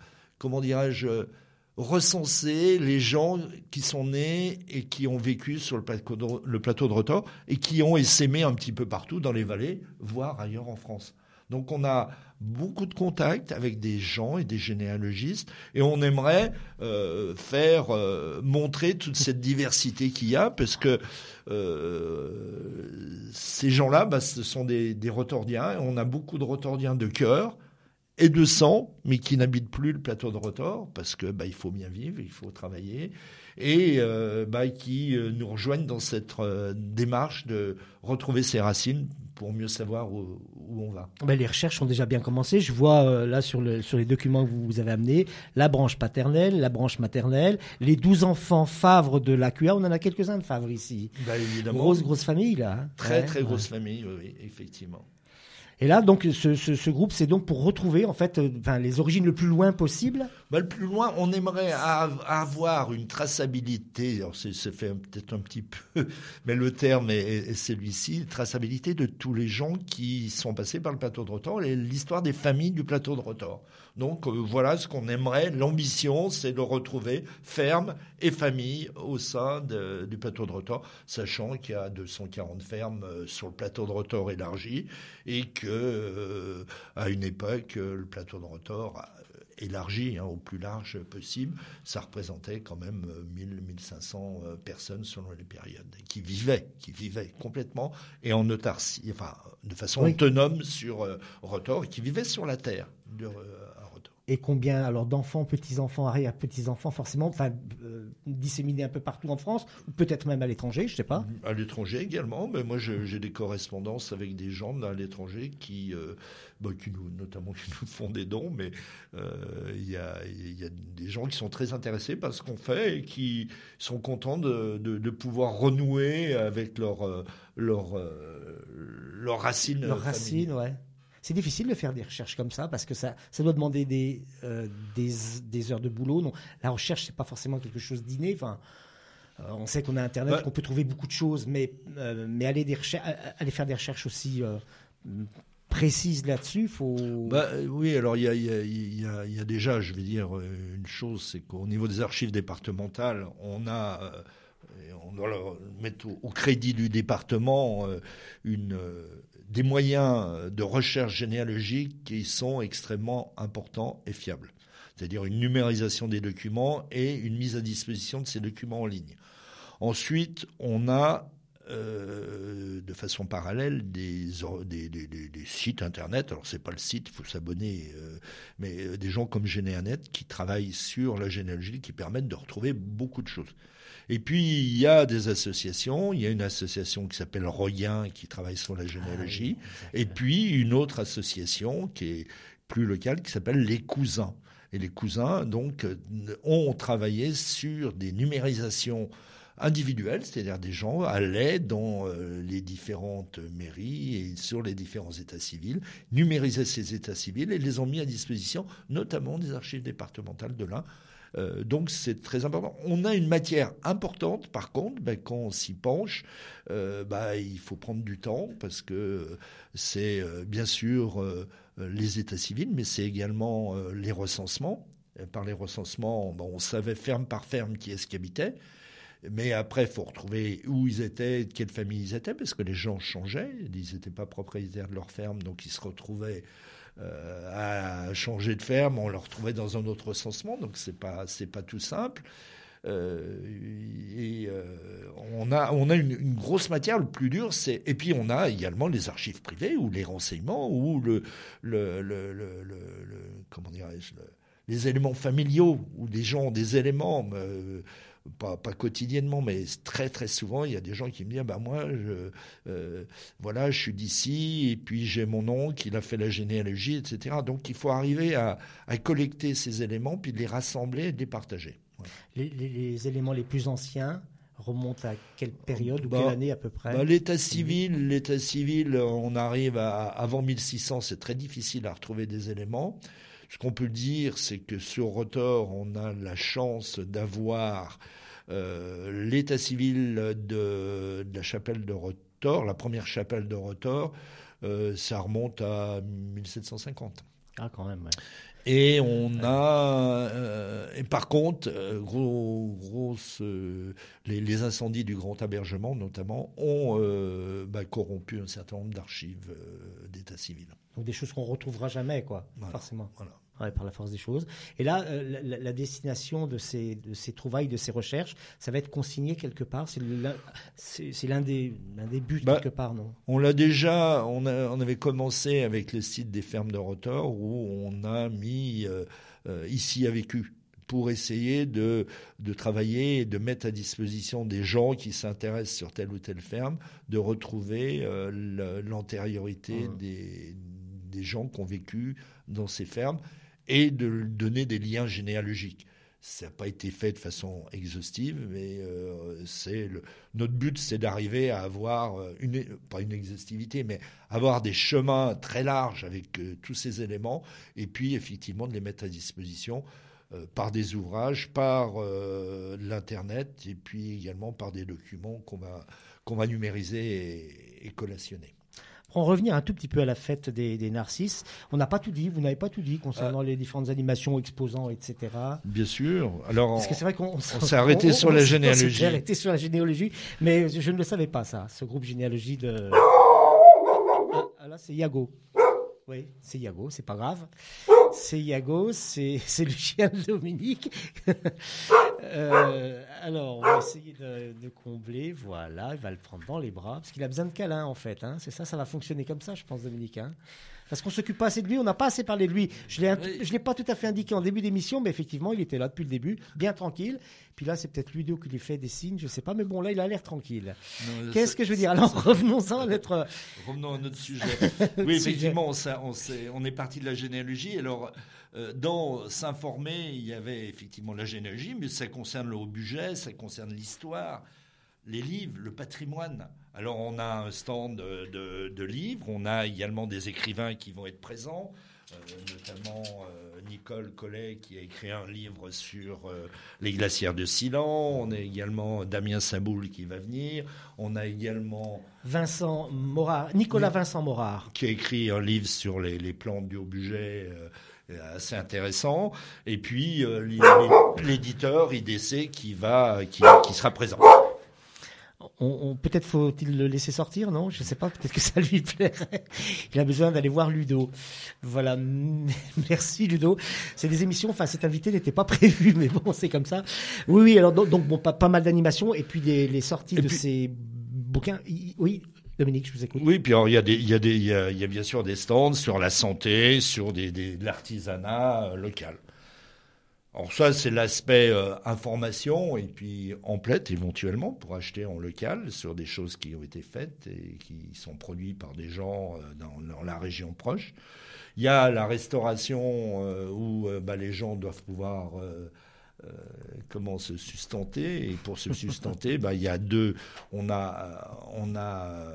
recenser les gens qui sont nés et qui ont vécu sur le plateau de Rotor et qui ont essaimé un petit peu partout dans les vallées, voire ailleurs en France. Donc on a beaucoup de contacts avec des gens et des généalogistes et on aimerait faire montrer toute cette diversité qu'il y a, parce que ces gens-là, ce sont des Rotordiens, et on a beaucoup de Rotordiens de cœur et de sang, mais qui n'habitent plus le plateau de Rotor, parce que il faut bien vivre, il faut travailler, et qui nous rejoignent dans cette démarche de retrouver ses racines pour mieux savoir où on va.
Les recherches ont déjà bien commencé. Je vois là sur les documents que vous avez amenés, la branche paternelle, la branche maternelle, les 12 enfants Favre de la QA. On en a quelques-uns de Favre ici.
Évidemment.
Grosse famille, là. Hein.
Très grosse famille, oui, effectivement.
Et là, donc, ce groupe, c'est donc pour retrouver, en fait, les origines le plus loin possible.
Le plus loin, on aimerait avoir une traçabilité. Alors, c'est fait peut-être un petit peu, mais le terme est celui-ci, traçabilité de tous les gens qui sont passés par le plateau de Rotor et l'histoire des familles du plateau de Rotor. Donc, voilà ce qu'on aimerait. L'ambition, c'est de retrouver fermes et familles au sein du plateau de Rotor, sachant qu'il y a 240 fermes sur le plateau de Rotor élargi, et que à une époque, le plateau de Rotor élargi au plus large possible, ça représentait quand même 1000-1500 personnes selon les périodes, qui vivaient complètement et en autarcie, de façon autonome sur Rotor, et qui vivaient sur la terre à Rotor.
Et combien alors d'enfants, petits-enfants, arrière-petits-enfants, forcément, disséminés un peu partout en France, ou peut-être même à l'étranger, je ne sais pas.
À l'étranger également, mais moi j'ai des correspondances avec des gens à l'étranger qui nous font des dons, mais il y a des gens qui sont très intéressés par ce qu'on fait et qui sont contents de pouvoir renouer avec leurs racines. Leurs
racines, ouais. C'est difficile de faire des recherches comme ça, parce que ça doit demander des heures de boulot. Non, la recherche, c'est pas forcément quelque chose d'inné. On sait qu'on a Internet, qu'on peut trouver beaucoup de choses, mais aller faire des recherches aussi précises là-dessus, faut.
Oui, alors il y a déjà, je vais dire une chose, c'est qu'au niveau des archives départementales, on doit le mettre au crédit du département des moyens de recherche généalogique qui sont extrêmement importants et fiables. C'est-à-dire une numérisation des documents et une mise à disposition de ces documents en ligne. Ensuite, on a de façon parallèle des sites internet. Alors c'est pas le site, il faut s'abonner, mais des gens comme Généanet qui travaillent sur la généalogie, qui permettent de retrouver beaucoup de choses. Et puis il y a des associations. Il y a une association qui s'appelle Royen qui travaille sur la généalogie, et puis une autre association qui est plus locale qui s'appelle Les Cousins. et les cousins donc ont travaillé sur des numérisations individuelles, c'est-à-dire des gens allaient dans les différentes mairies et sur les différents états civils, numérisaient ces états civils et les ont mis à disposition, notamment des archives départementales de l'Ain. Donc c'est très important. On a une matière importante, par contre, quand on s'y penche, il faut prendre du temps parce que c'est bien sûr les états civils, mais c'est également les recensements. Par les recensements, on savait ferme par ferme qui est-ce qui habitait. Mais après, il faut retrouver où ils étaient, de quelle famille ils étaient, parce que les gens changeaient. Ils n'étaient pas propriétaires de leur ferme, donc ils se retrouvaient à changer de ferme. On les retrouvait dans un autre recensement, donc c'est pas tout simple. On a une grosse matière. Le plus dur, et puis on a également les archives privées ou les renseignements ou comment dirais-je, les éléments familiaux où des gens ont des éléments. Pas quotidiennement, mais très très souvent, il y a des gens qui me disent moi, je suis d'ici, et puis j'ai mon oncle, il a fait la généalogie, etc. Donc il faut arriver à collecter ces éléments, puis de les rassembler et de les partager. Voilà.
Les éléments les plus anciens remontent à quelle période ou quelle année à peu près?
L'état civil, on arrive avant 1600, c'est très difficile à retrouver des éléments. Ce qu'on peut dire, c'est que sur Rotor, on a la chance d'avoir l'état civil de la chapelle de Rotor, la première chapelle de Rotor, ça remonte à 1750.
Ah, quand même, ouais.
Et on a, et par contre, les incendies du Grand Abergement, notamment, ont corrompu un certain nombre d'archives d'état civil.
Donc des choses qu'on ne retrouvera jamais, quoi, voilà, forcément.
Voilà.
Ouais, par la force des choses. Et là, la destination de ces trouvailles, de ces recherches, ça va être consigné quelque part. C'est l'un des buts quelque part, non?
On l'a déjà. On avait commencé avec le site des fermes de Rotor où on a mis ici a vécu pour essayer de travailler et de mettre à disposition des gens qui s'intéressent sur telle ou telle ferme, de retrouver l'antériorité des gens qui ont vécu dans ces fermes et de donner des liens généalogiques. Ça n'a pas été fait de façon exhaustive, mais notre but, c'est d'arriver à avoir, pas une exhaustivité, mais avoir des chemins très larges avec tous ces éléments, et puis effectivement de les mettre à disposition par des ouvrages, par l'Internet, et puis également par des documents qu'on va numériser et collationner.
Pour en revenir un tout petit peu à la fête des Narcisses, on n'a pas tout dit, vous n'avez pas tout dit concernant les différentes animations, exposants, etc.
Bien sûr. Alors,
parce que c'est vrai qu'on
s'est arrêté sur la généalogie.
On s'est arrêté sur la généalogie, mais je ne le savais pas, ça, ce groupe généalogie de... Ah, là, c'est Iago. Oui, c'est Iago, c'est pas grave. C'est Iago, c'est le chien de Dominique. Alors, on va essayer de combler. Voilà, il va le prendre dans les bras, parce qu'il a besoin de câlins, en fait. Hein. C'est ça, ça va fonctionner comme ça, je pense, Dominique. Hein. Parce qu'on ne s'occupe pas assez de lui, on n'a pas assez parlé de lui. Je ne l'ai pas tout à fait indiqué en début d'émission, mais effectivement, il était là depuis le début, bien tranquille. Puis là, c'est peut-être Ludo qui lui fait des signes, je ne sais pas, mais bon, là, il a l'air tranquille. Qu'est-ce que je veux dire? Alors, revenons-en à notre...
Revenons à notre sujet. Oui, effectivement, on est parti de la généalogie. Alors, dans s'informer, il y avait effectivement la généalogie, mais ça concerne le haut budget, ça concerne l'histoire, les livres, le patrimoine. Alors, on a un stand de livres, on a également des écrivains qui vont être présents, notamment Nicole Collet qui a écrit un livre sur les glacières de Silan. On a également Damien Saboul qui va venir. On a également
Nicolas Vincent Morard
qui a écrit un livre sur les plantes du haut budget assez intéressant. Et puis l'éditeur IDC qui sera présent.
Peut-être faut-il le laisser sortir, non? Je ne sais pas, peut-être que ça lui plairait. Il a besoin d'aller voir Ludo. Voilà, merci Ludo. C'est des émissions, enfin cet invité n'était pas prévu, mais bon, c'est comme ça. Oui, alors donc bon, pas mal d'animations, et puis les sorties ces bouquins. Oui, Dominique, je vous écoute.
Oui, puis alors il y a bien sûr des stands sur la santé, sur de l'artisanat local. Alors ça, c'est l'aspect information et puis emplette éventuellement pour acheter en local sur des choses qui ont été faites et qui sont produites par des gens dans la région proche. Il y a la restauration où les gens doivent pouvoir se sustenter, et pour se sustenter, il y a on a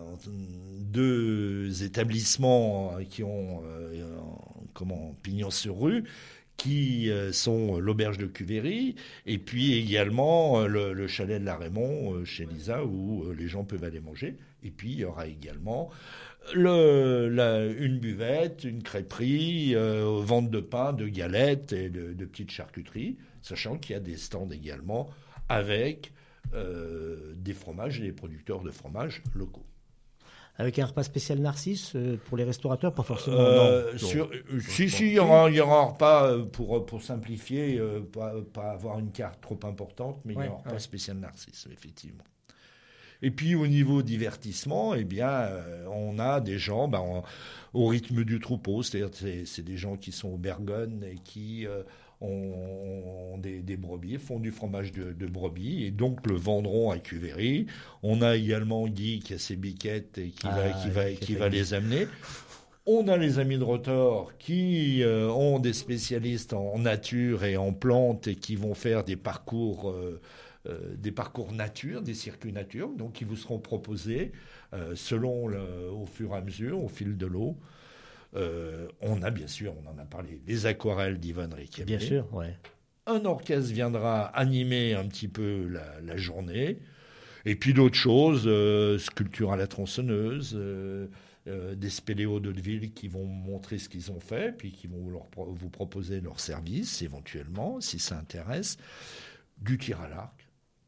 deux établissements qui ont pignon sur rue, qui sont l'auberge de Cuvéry et puis également le chalet de la Raymond chez Lisa où les gens peuvent aller manger. Et puis il y aura également une buvette, une crêperie, vente de pain, de galettes et de petites charcuteries, sachant qu'il y a des stands également avec des fromages et des producteurs de fromages locaux.
Avec un repas spécial Narcisse pour les restaurateurs, pas forcément.
Si, il y aura un repas pour simplifier, pas avoir une carte trop importante, mais il y aura un repas spécial Narcisse, effectivement. Et puis au niveau divertissement, on a des gens au rythme du troupeau, c'est-à-dire c'est des gens qui sont au Bergonne et qui ont des brebis, font du fromage de brebis et donc le vendront à Cuvéry. On a également Guy qui a ses biquettes et qui va les amener. On a les amis de Rotor qui ont des spécialistes en nature et en plantes et qui vont faire des parcours nature, des circuits nature, donc qui vous seront proposés au fur et à mesure, au fil de l'eau. On a bien sûr, on en a parlé, les aquarelles d'Yvonne Riquet.
Bien sûr, ouais.
Un orchestre viendra animer un petit peu la journée. Et puis d'autres choses, sculpture à la tronçonneuse, des spéléos de ville qui vont montrer ce qu'ils ont fait, puis qui vont vous proposer leur service éventuellement, si ça intéresse. Du tir à l'arc.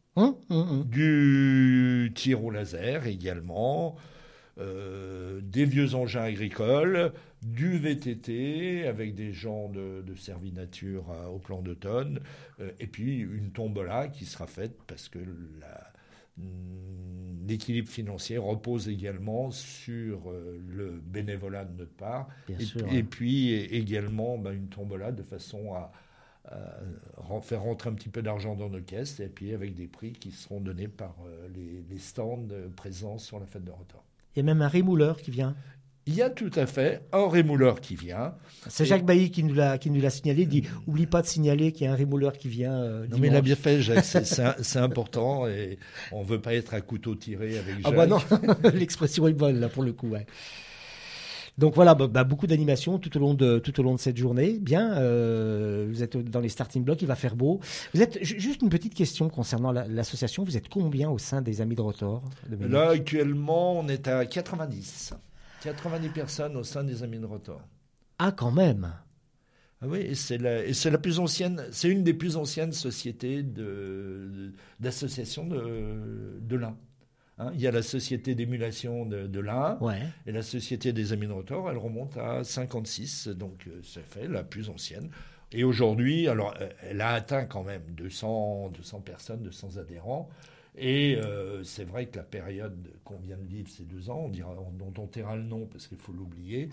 Du tir au laser également, des vieux engins agricoles, du VTT avec des gens de Servinature au plan d'automne, et puis une tombola qui sera faite parce que l'équilibre financier repose également sur le bénévolat de notre part, et puis également une tombola de façon à faire rentrer un petit peu d'argent dans nos caisses et puis avec des prix qui seront donnés par les stands présents sur la fête de Rotor.
Il y a même un rémouleur qui vient.
Il y a tout à fait un rémouleur qui vient.
C'est Jacques Bailly qui nous l'a signalé. Il dit « Oublie pas de signaler qu'il y a un rémouleur qui vient dimanche. »
Non mais il a bien fait, Jacques. C'est important et on ne veut pas être à couteau tiré avec Jacques.
Ah bah non, l'expression est bonne là pour le coup. Ouais. Donc voilà, beaucoup d'animations tout au long de cette journée. Bien, vous êtes dans les starting blocks, il va faire beau. Vous êtes juste une petite question concernant l'association. Vous êtes combien au sein des Amis de Rotor?
Là, actuellement, on est à 90 personnes au sein des Amis de Rotor.
Ah, quand même.
Ah oui, c'est la plus ancienne. C'est une des plus anciennes sociétés d'associations de l'Ain. Il y a la société d'émulation de l'Ain et la société des Amis de Rotor, elle remonte à 56, donc ça fait la plus ancienne. Et aujourd'hui, alors, elle a atteint quand même 200 personnes, 200 adhérents. Et c'est vrai que la période qu'on vient de vivre ces 2 ans, dont on taira le nom parce qu'il faut l'oublier,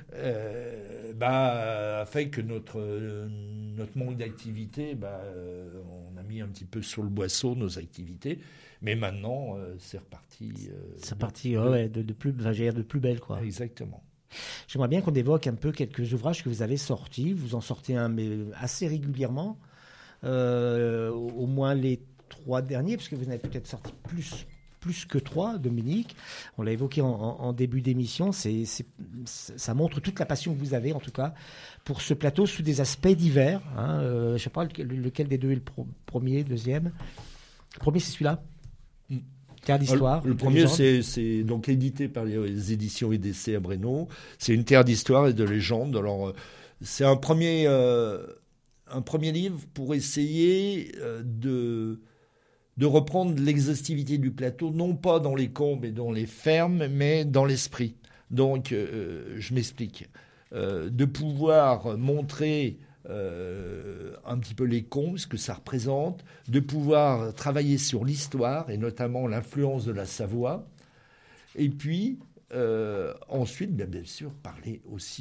a fait que notre manque d'activité, on a mis un petit peu sur le boisseau nos activités. Mais maintenant, c'est reparti.
C'est reparti, de plus belle, quoi.
Exactement.
J'aimerais bien qu'on évoque un peu quelques ouvrages que vous avez sortis. Vous en sortez un, mais assez régulièrement. Au moins les 3 derniers, parce que vous en avez peut-être sorti plus que 3, Dominique. On l'a évoqué en début d'émission. Ça montre toute la passion que vous avez, en tout cas, pour ce plateau sous des aspects divers. Je ne sais pas lequel des deux est le premier, deuxième. Le premier, c'est celui-là. Terre d'histoire.
Le premier, c'est donc édité par les éditions EDC à Breno. C'est une terre d'histoire et de légende. Alors, c'est un premier livre pour essayer de reprendre l'exhaustivité du plateau, non pas dans les combes et dans les fermes, mais dans l'esprit. Donc, je m'explique. De pouvoir montrer un petit peu les combes, ce que ça représente, de pouvoir travailler sur l'histoire et notamment l'influence de la Savoie, et puis ensuite, bien sûr, parler aussi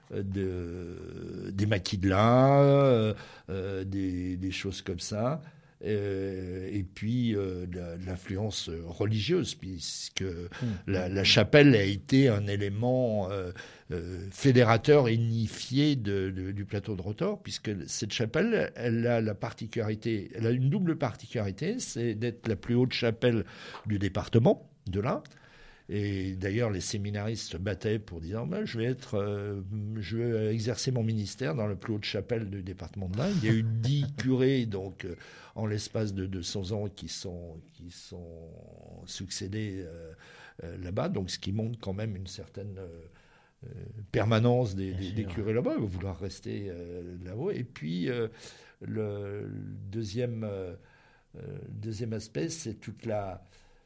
des maquis de lin, des choses comme ça. Et puis de l'influence religieuse, puisque la chapelle a été un élément fédérateur et unifié du plateau de Rotor, puisque cette chapelle, elle a une double particularité, c'est d'être la plus haute chapelle du département de l'Ain. Et d'ailleurs, les séminaristes se battaient pour dire je vais exercer mon ministère dans la plus haute chapelle du département de l'Ain. Il y a eu 10 curés, donc en l'espace de 200 ans, qui sont succédés là-bas. Donc, ce qui montre quand même une certaine permanence des curés là-bas, vouloir rester là-haut. Et puis, le deuxième aspect, c'est toute la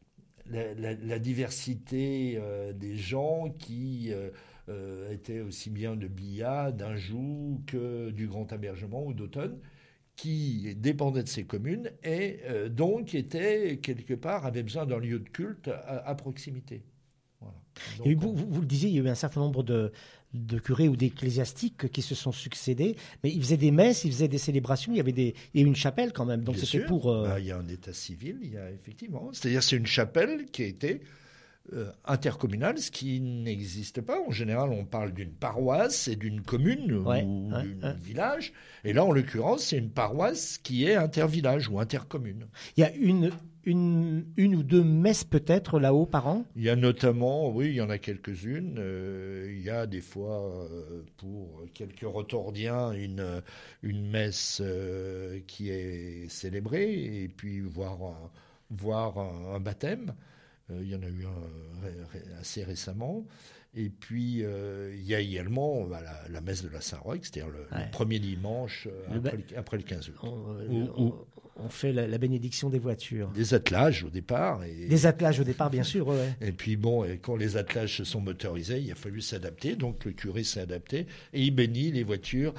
diversité des gens qui étaient aussi bien de Biat, d'Anjou que du Grand Abergement ou d'Autonne, qui dépendaient de ces communes et donc étaient quelque part, avaient besoin d'un lieu de culte à proximité. Voilà. Donc,
et vous le disiez, il y a eu un certain nombre de curés ou d'ecclésiastiques qui se sont succédés, mais ils faisaient des messes, ils faisaient des célébrations, il y avait une chapelle quand même, donc
bien
c'était
sûr.
pour...
Il y a un état civil, il y a effectivement, c'est-à-dire c'est une chapelle qui a été intercommunale, ce qui n'existe pas. En général, on parle d'une paroisse et d'une commune ou d'un village, et là, en l'occurrence, c'est une paroisse qui est intervillage ou intercommune.
Il y a une ou deux messes peut-être là-haut par an?
Il y a notamment, oui, il y en a quelques-unes. Il y a des fois, pour quelques rotordiens, une messe qui est célébrée, et puis voire un baptême. Il y en a eu un assez récemment. Et puis, il y a également la messe de la Saint-Roch, c'est-à-dire le premier dimanche après le 15 août.
On fait la bénédiction des voitures.
Des attelages au départ.
Des attelages au départ, bien sûr. Ouais.
Et puis quand les attelages se sont motorisés, il a fallu s'adapter. Donc le curé s'est adapté et il bénit les voitures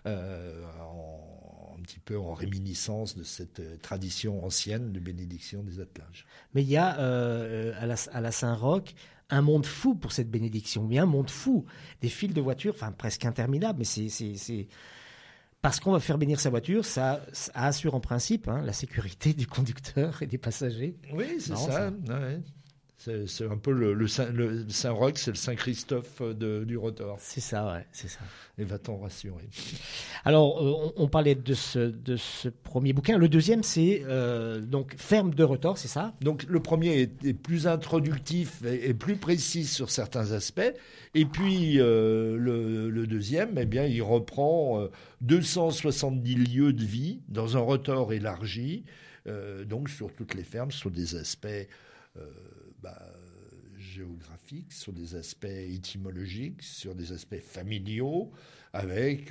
un petit peu en réminiscence de cette tradition ancienne de bénédiction des attelages.
Mais il y a à la Saint-Roch un monde fou pour cette bénédiction. Il y a un monde fou. Des files de voitures, enfin presque interminables, mais c'est... Parce qu'on va faire bénir sa voiture, ça assure en principe la sécurité du conducteur et des passagers.
Oui, c'est ça. Ouais. C'est un peu le Saint-Roch, c'est le Saint-Christophe du Rotor.
C'est ça, ouais, c'est ça.
Et va-t-on rassurer.
Alors, on parlait de ce premier bouquin. Le deuxième, c'est donc Ferme de Rotor, c'est ça?
Donc, le premier est plus introductif et plus précis sur certains aspects. Et puis, le deuxième, eh bien, il reprend 270 lieux de vie dans un Rotor élargi, donc sur toutes les fermes, sur des aspects géographiques, sur des aspects étymologiques, sur des aspects familiaux, avec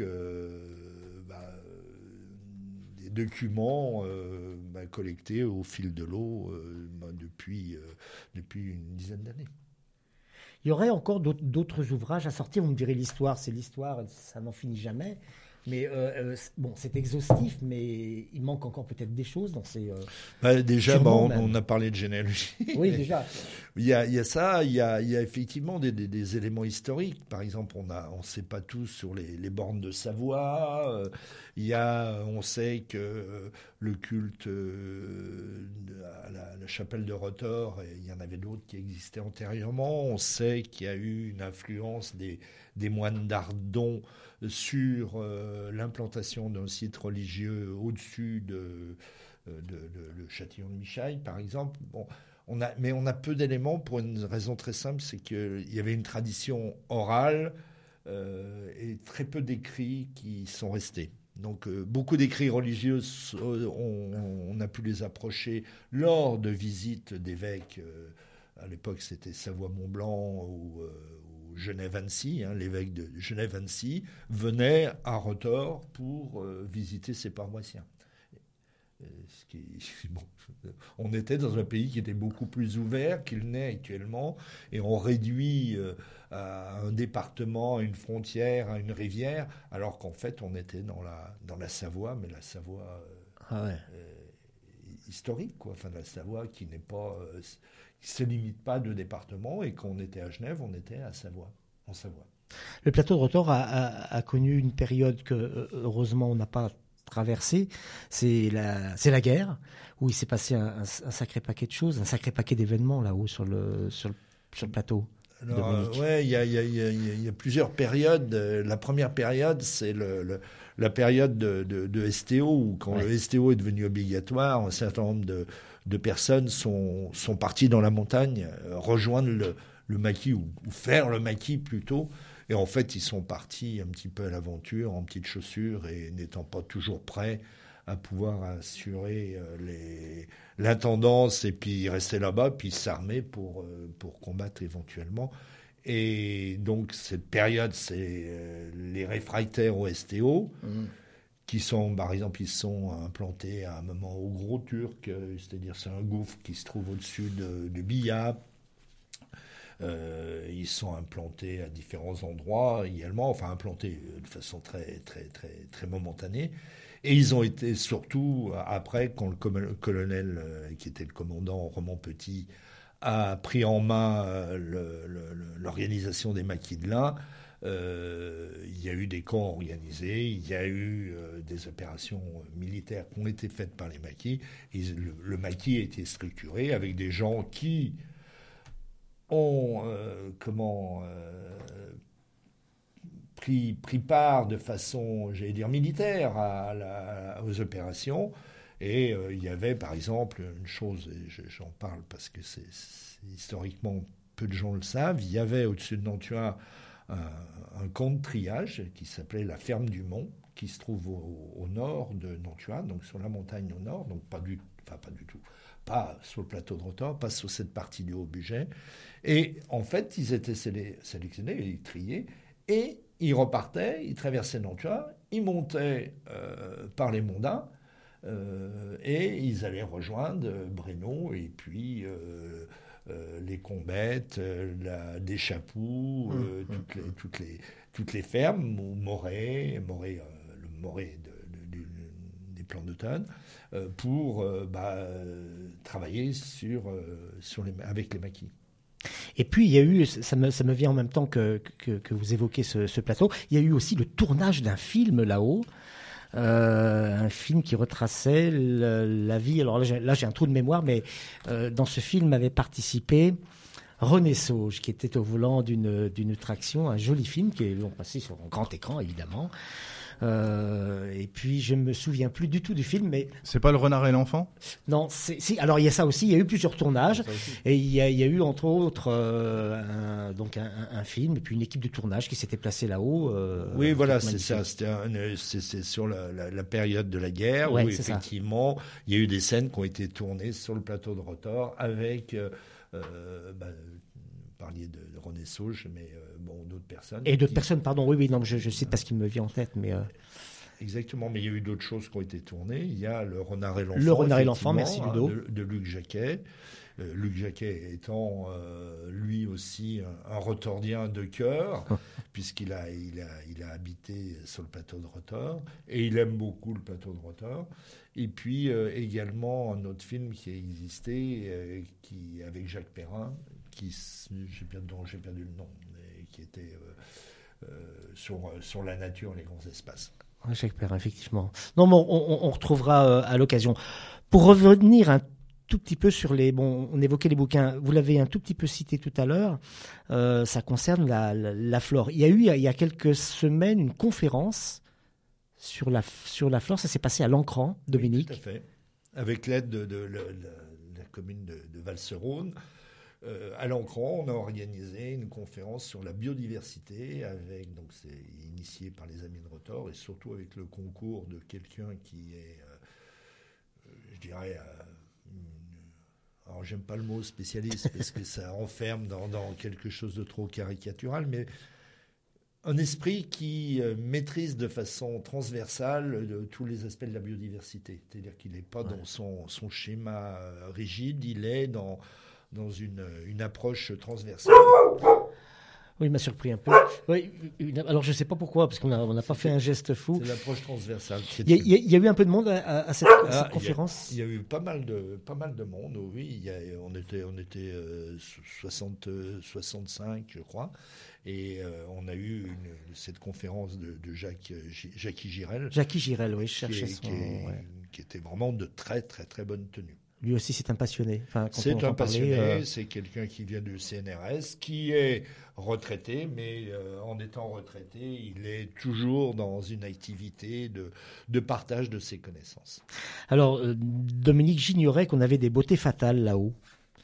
des documents collectés au fil de l'eau depuis une dizaine d'années.
Il y aurait encore d'autres ouvrages à sortir. Vous me direz l'histoire, c'est l'histoire, ça n'en finit jamais. Mais c'est exhaustif, mais il manque encore peut-être des choses dans ces...
déjà, on a parlé de généalogie.
Oui, déjà.
Il y a ça, il y a effectivement des éléments historiques. Par exemple, on ne sait pas tout sur les bornes de Savoie. On sait que le culte à la chapelle de Rotor, il y en avait d'autres qui existaient antérieurement. On sait qu'il y a eu une influence des moines d'Ardon sur l'implantation d'un site religieux au-dessus de Châtillon de Michaille, par exemple. Bon, mais on a peu d'éléments pour une raison très simple, c'est qu'il y avait une tradition orale et très peu d'écrits qui sont restés. Donc beaucoup d'écrits religieux, on a pu les approcher lors de visites d'évêques. À l'époque, c'était Savoie-Mont-Blanc ou Genève-Annecy, l'évêque de Genève-Annecy venait à Rotor pour visiter ses paroissiens. On était dans un pays qui était beaucoup plus ouvert qu'il n'est actuellement, et on réduit à un département, à une frontière, à une rivière, alors qu'en fait on était dans la Savoie, mais la Savoie historique, quoi. Enfin, la Savoie qui n'est pas, qui se limite pas de département, et qu'on était à Genève, on était en Savoie.
Le plateau de Rotor a connu une période que, heureusement, on n'a pas traversée. C'est la guerre, où il s'est passé un sacré paquet de choses, un sacré paquet d'événements là-haut sur le plateau.
Alors, il y a plusieurs périodes. La première période, c'est la période de STO, où quand le STO est devenu obligatoire, un certain nombre de personnes sont parties dans la montagne, rejoindre le maquis, ou faire le maquis plutôt. Et en fait, ils sont partis un petit peu à l'aventure, en petites chaussures, et n'étant pas toujours prêts à pouvoir assurer l'intendance, et puis rester là-bas, puis s'armer pour combattre éventuellement. Et donc, cette période, c'est les réfractaires au STO, qui sont, par exemple, ils sont implantés à un moment au Gros Turc, c'est-à-dire c'est un gouffre qui se trouve au-dessus de Biya. Ils sont implantés à différents endroits également, enfin implantés de façon très, très, très, très momentanée. Et ils ont été surtout, après, quand le colonel, qui était le commandant Roman Petit, a pris en main l'organisation des maquis de l'Ain, il y a eu des camps organisés, il y a eu des opérations militaires qui ont été faites par les maquis. Le maquis a été structuré avec des gens qui ont pris part de façon, j'allais dire, militaire aux opérations. Et il y avait, par exemple, une chose, et j'en parle parce que c'est historiquement, peu de gens le savent, il y avait au-dessus de Nantua un camp de triage qui s'appelait la Ferme du Mont, qui se trouve au nord de Nantua, donc sur la montagne au nord, donc pas du tout, pas sur le plateau de Rotor, pas sur cette partie du Haut-Bugey. Et en fait, ils étaient sélectionnés, ils triaient, et ils repartaient, ils traversaient Nantua, ils montaient par les Mondins, et ils allaient rejoindre Breno, et puis les Combettes, des Chapoux, toutes les fermes, ou Moret, le Moret des plans d'automne, pour travailler avec les maquis.
Et puis, il y a eu, ça me vient en même temps que vous évoquez ce plateau, il y a eu aussi le tournage d'un film là-haut, un film qui retraçait la vie. Alors là, j'ai un trou de mémoire, mais dans ce film avait participé René Sauge, qui était au volant d'une traction, un joli film qui est passé sur un grand écran, évidemment. Et puis je me souviens plus du tout du film, mais
c'est pas Le Renard et l'Enfant?
Non, si. Alors il y a ça aussi. Il y a eu plusieurs tournages, et il y a eu entre autres un film et puis une équipe de tournage qui s'était placée là-haut.
Oui, voilà, c'est ça. C'est sur la période de la guerre, où effectivement il y a eu des scènes qui ont été tournées sur le plateau de Rotor avec. Parliez de René Sauge, mais d'autres personnes.
Et d'autres personnes, pardon, oui, non, je cite parce qu'il me vient en tête, mais...
Exactement, mais il y a eu d'autres choses qui ont été tournées. Il y a Le Renard et l'Enfant.
Le Renard et l'Enfant, merci Ludo.
De Luc Jacquet. Luc Jacquet étant lui aussi un rotordien de cœur, puisqu'il a habité sur le plateau de Rotor, et il aime beaucoup le plateau de Rotor. Et puis également un autre film qui a existé, avec Jacques Perrin, j'ai perdu le nom, mais qui était sur la nature, les grands espaces.
Oui, Jacques Perrin, effectivement. Non, mais on retrouvera à l'occasion. Pour revenir un tout petit peu sur on évoquait les bouquins, vous l'avez un tout petit peu cité tout à l'heure, ça concerne la flore. Il y a eu, il y a quelques semaines, une conférence sur la flore, ça s'est passé à Lancran, Dominique.
Oui, tout à fait. Avec l'aide de la commune de Valserone. À Lancran, on a organisé une conférence sur la biodiversité, donc c'est initié par les Amis de Rotor, et surtout avec le concours de quelqu'un qui est, je dirais, alors j'aime pas le mot spécialiste parce que ça enferme dans quelque chose de trop caricatural, mais un esprit qui maîtrise de façon transversale tous les aspects de la biodiversité. C'est-à-dire qu'il n'est pas dans son schéma rigide, il est dans une approche transversale.
Oui, il m'a surpris un peu. Oui, alors, je ne sais pas pourquoi, parce qu'on n'a pas fait un geste fou.
C'est l'approche transversale.
Il y a eu un peu de monde à cette conférence.
Il y a eu pas mal de monde, oui. On était 65, je crois. Et on a eu cette conférence de Jackie Girel.
Jackie Girel, oui, je cherchais
qui était vraiment de très, très, très bonne tenue.
Lui aussi, c'est un passionné. Enfin,
c'est un passionné, c'est quelqu'un qui vient du CNRS, qui est retraité, mais en étant retraité, il est toujours dans une activité de partage de ses connaissances.
Alors, Dominique, j'ignorais qu'on avait des beautés fatales là-haut.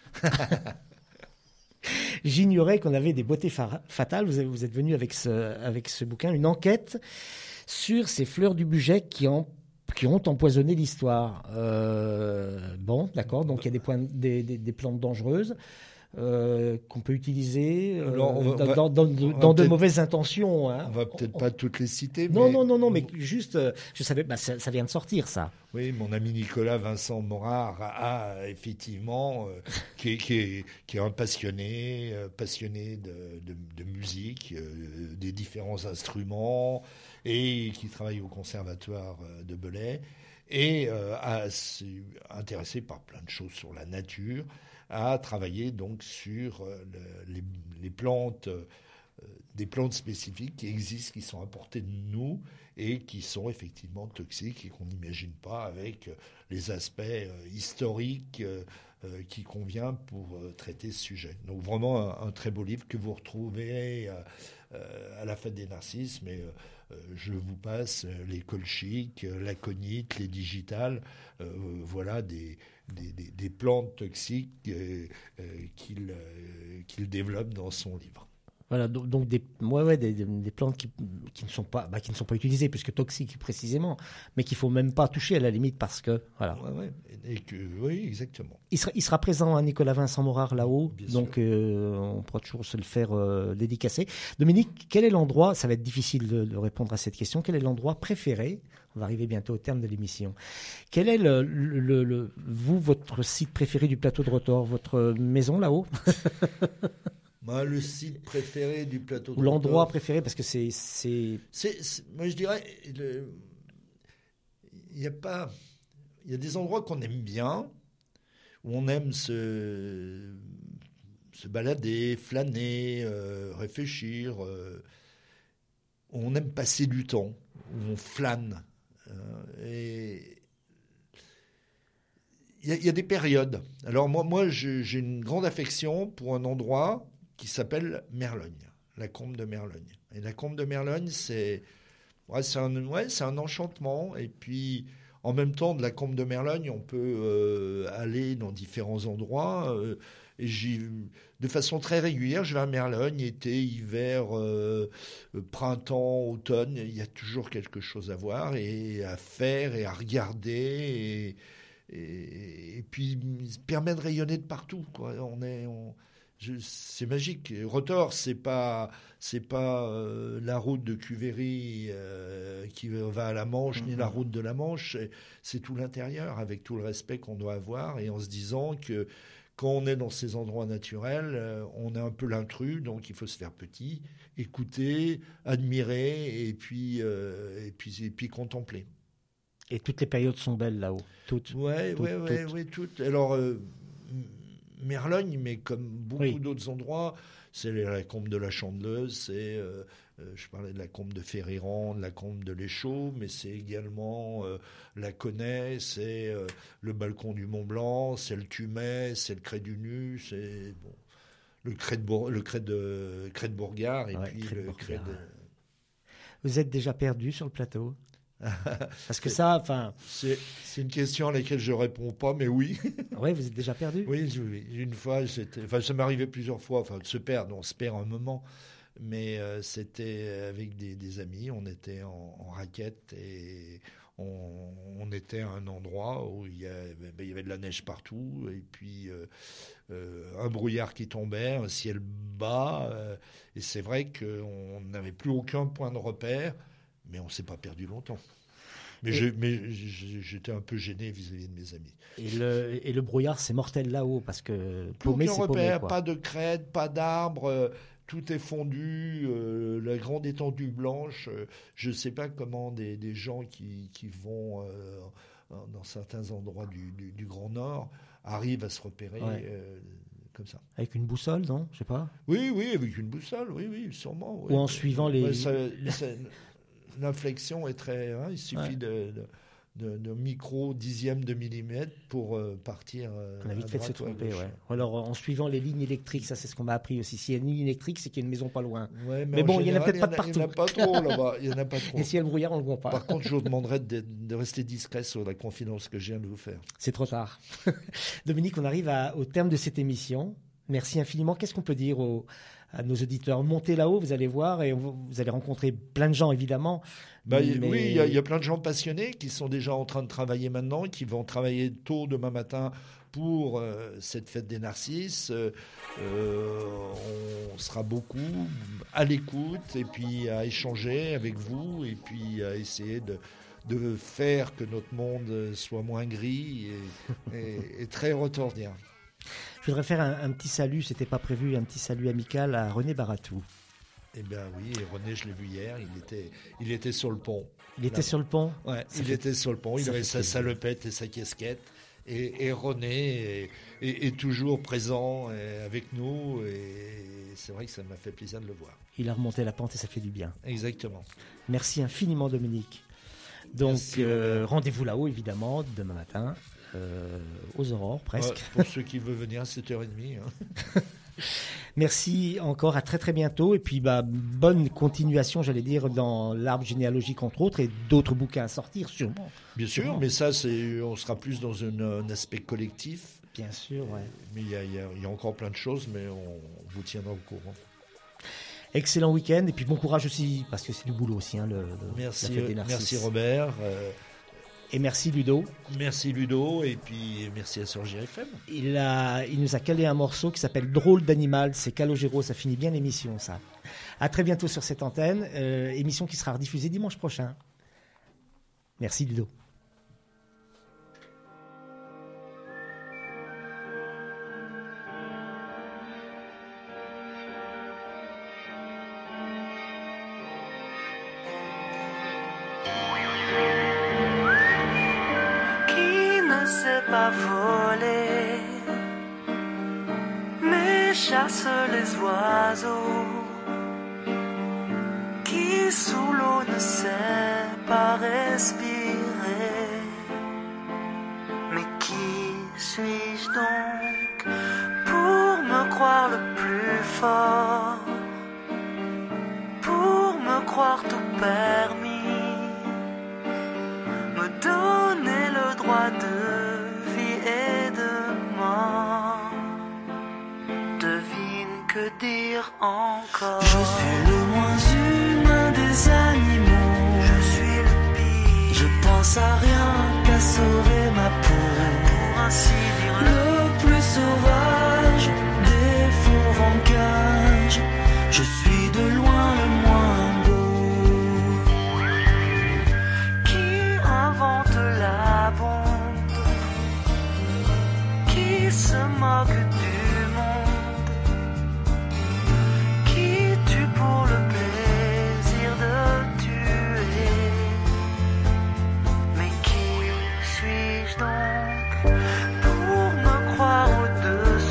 J'ignorais qu'on avait des beautés fatales. Vous êtes venu avec ce bouquin, une enquête sur ces fleurs du budget qui ont empoisonné l'histoire. Bon, d'accord, donc il y a des plantes dangereuses qu'on peut utiliser dans de mauvaises intentions. Hein.
On va peut-être pas toutes les citer.
Non, mais juste, je savais, ça vient de sortir, ça.
Oui, mon ami Nicolas Vincent Morard a effectivement, qui est un passionné de musique, des différents instruments, et qui travaille au conservatoire de Belay, et s'est intéressé par plein de choses sur la nature, a travaillé donc sur les plantes, des plantes spécifiques qui existent, qui sont à portée de nous et qui sont effectivement toxiques et qu'on n'imagine pas avec les aspects historiques qui convient pour traiter ce sujet. Donc vraiment un très beau livre que vous retrouvez à la Fête des Narcisses, mais je vous passe les colchiques, l'aconite, les digitales, voilà des plantes toxiques qu'il développe dans son livre.
Voilà, donc des plantes qui ne sont pas utilisées puisque toxiques précisément, mais qu'il faut même pas toucher à la limite parce que voilà.
Oui, exactement.
Il sera présent à Nicolas Vincent Morard là-haut,
bien
donc on pourra toujours se le faire dédicacer. Dominique, quel est l'endroit? Ça va être difficile de répondre à cette question. Quel est l'endroit préféré? On va arriver bientôt au terme de l'émission. Quel est votre site préféré du plateau de Rotor? Votre maison là-haut?
Le site préféré du plateau de
Ou l'endroit
Rotor,
préféré, parce que c'est...
Moi, je dirais, il y a des endroits qu'on aime bien, où on aime se balader, flâner, réfléchir, où on aime passer du temps, où on flâne. Et il y a des périodes. Alors moi j'ai une grande affection pour un endroit qui s'appelle Merlogne, la Combe de Merlogne. Et la Combe de Merlogne, c'est un enchantement. Et puis, en même temps, de la Combe de Merlogne, on peut aller dans différents endroits. Et de façon très régulière, je vais à Merlogne, été, hiver, printemps, automne. Il y a toujours quelque chose à voir et à faire et à regarder. Et puis, ça permet de rayonner de partout, quoi. C'est magique. Rotor, c'est pas la route de Cuvéry qui va à la Manche, ni la route de la Manche. C'est tout l'intérieur, avec tout le respect qu'on doit avoir, et en se disant que quand on est dans ces endroits naturels, on est un peu l'intrus, donc il faut se faire petit, écouter, admirer, et puis contempler.
Et toutes les périodes sont belles là-haut. Toutes.
Oui, toutes. Alors, Merlogne, mais comme beaucoup d'autres endroits, c'est la combe de la Chandeleuse, je parlais de la combe de Ferriran, de la combe de l'Échaud, mais c'est également la Connais, c'est le balcon du Mont Blanc, c'est le Tumet, c'est le Crêt du Nu, c'est le Crêt de Bourgard, et puis le Crêt de...
Vous êtes déjà perdu sur le plateau? Parce que ça, enfin...
C'est une question à laquelle je ne réponds pas, mais oui.
Oui, vous êtes déjà perdu?
Oui. Une fois, ça m'est arrivé plusieurs fois, on se perd un moment, mais c'était avec des amis, on était en raquette et on était à un endroit où il y avait de la neige partout, et puis un brouillard qui tombait, un ciel bas, et c'est vrai qu'on n'avait plus aucun point de repère, mais on ne s'est pas perdu longtemps. Mais j'étais un peu gêné vis-à-vis de mes amis.
Et le brouillard, c'est mortel là-haut, parce que
plus aucun repère,
quoi.
pas de crête, pas d'arbre, tout est fondu, la grande étendue blanche. Je ne sais pas comment des gens qui vont dans certains endroits du Grand Nord arrivent à se repérer comme ça.
Avec une boussole, non? Je sais pas.
Oui, avec une boussole, oui, sûrement.
Ou en suivant les...
L'inflexion est très... il suffit de micro dixième de millimètre pour partir.
On a vite fait de se tromper, ouais. Alors, en suivant les lignes électriques, ça c'est ce qu'on m'a appris aussi. S'il y a une ligne électrique, c'est qu'il y a une maison pas loin.
Ouais,
mais bon, il n'y en a peut-être pas de partout.
Il n'y en a pas trop là-bas. Il y en a pas trop.
Et s'il y a le brouillard, on ne le voit pas.
Par contre, je vous demanderai de rester discret sur la confidence que je viens de vous faire.
C'est trop tard. Dominique, on arrive au terme de cette émission. Merci infiniment. Qu'est-ce qu'on peut dire à nos auditeurs? Montez là-haut, vous allez voir, et vous allez rencontrer plein de gens, évidemment.
Oui, il y a plein de gens passionnés qui sont déjà en train de travailler maintenant, qui vont travailler tôt demain matin pour cette fête des Narcisses. On sera beaucoup à l'écoute et puis à échanger avec vous et puis à essayer de faire que notre monde soit moins gris et très retournien.
Je voudrais faire un petit salut, c'était pas prévu, un petit salut amical à René Baratou.
Eh bien oui, et René, je l'ai vu hier, il était sur le pont.
Il était sur le pont?
Ouais, était sur le pont, il avait sa salopette et sa casquette. Et René est toujours présent avec nous, et c'est vrai que ça m'a fait plaisir de le voir.
Il a remonté la pente et ça fait du bien.
Exactement.
Merci infiniment, Dominique. Donc, rendez-vous là-haut, évidemment, demain matin. Aux aurores presque.
Pour ceux qui veulent venir à 7h30.
Merci encore, à très très bientôt et puis bonne continuation, j'allais dire, dans l'arbre généalogique entre autres et d'autres bouquins à sortir sûrement.
Bien sûr, mais ça on sera plus dans un aspect collectif.
Bien sûr, ouais.
Mais il y a encore plein de choses, mais on vous tiendra au courant.
Excellent week-end et puis bon courage aussi parce que c'est du boulot aussi
merci,
la fête des Narcisses.
Merci Robert.
Et merci Ludo.
Merci Ludo et puis merci à Sorgir FM.
Il nous a calé un morceau qui s'appelle Drôle d'animal, c'est Calogero, ça finit bien l'émission ça. À très bientôt sur cette antenne, émission qui sera rediffusée dimanche prochain. Merci Ludo.
Pas voler, mais chasse les oiseaux qui sous l'eau ne sait pas respirer. Mais qui suis-je donc pour me croire le plus fort, pour me croire tout permis, me donner le droit de et de mort. Devine que dire encore. Je suis le moins humain des animaux. Je suis le pire. Je pense à rien qu'à sauver ma peau. Pour ainsi dire le plus sauvage des fauves en cage. Je suis de loin le moins beau. Qui invente la bombe? Se moque du monde, qui tue pour le plaisir de tuer. Mais qui suis-je donc pour me croire au-dessus?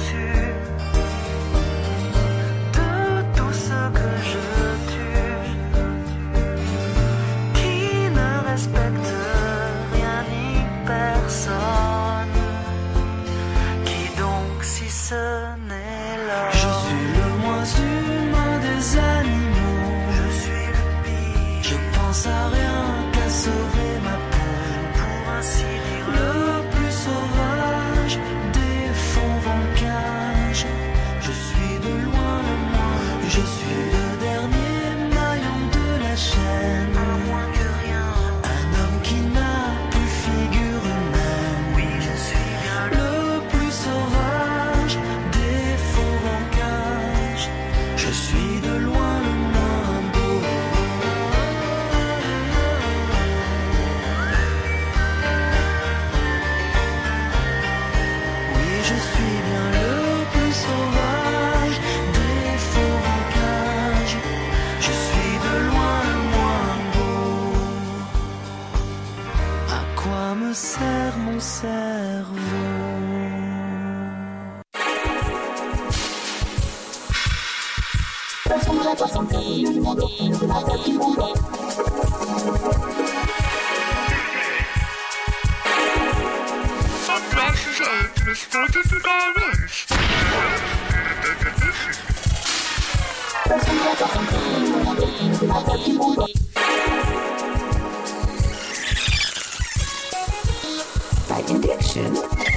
By induction,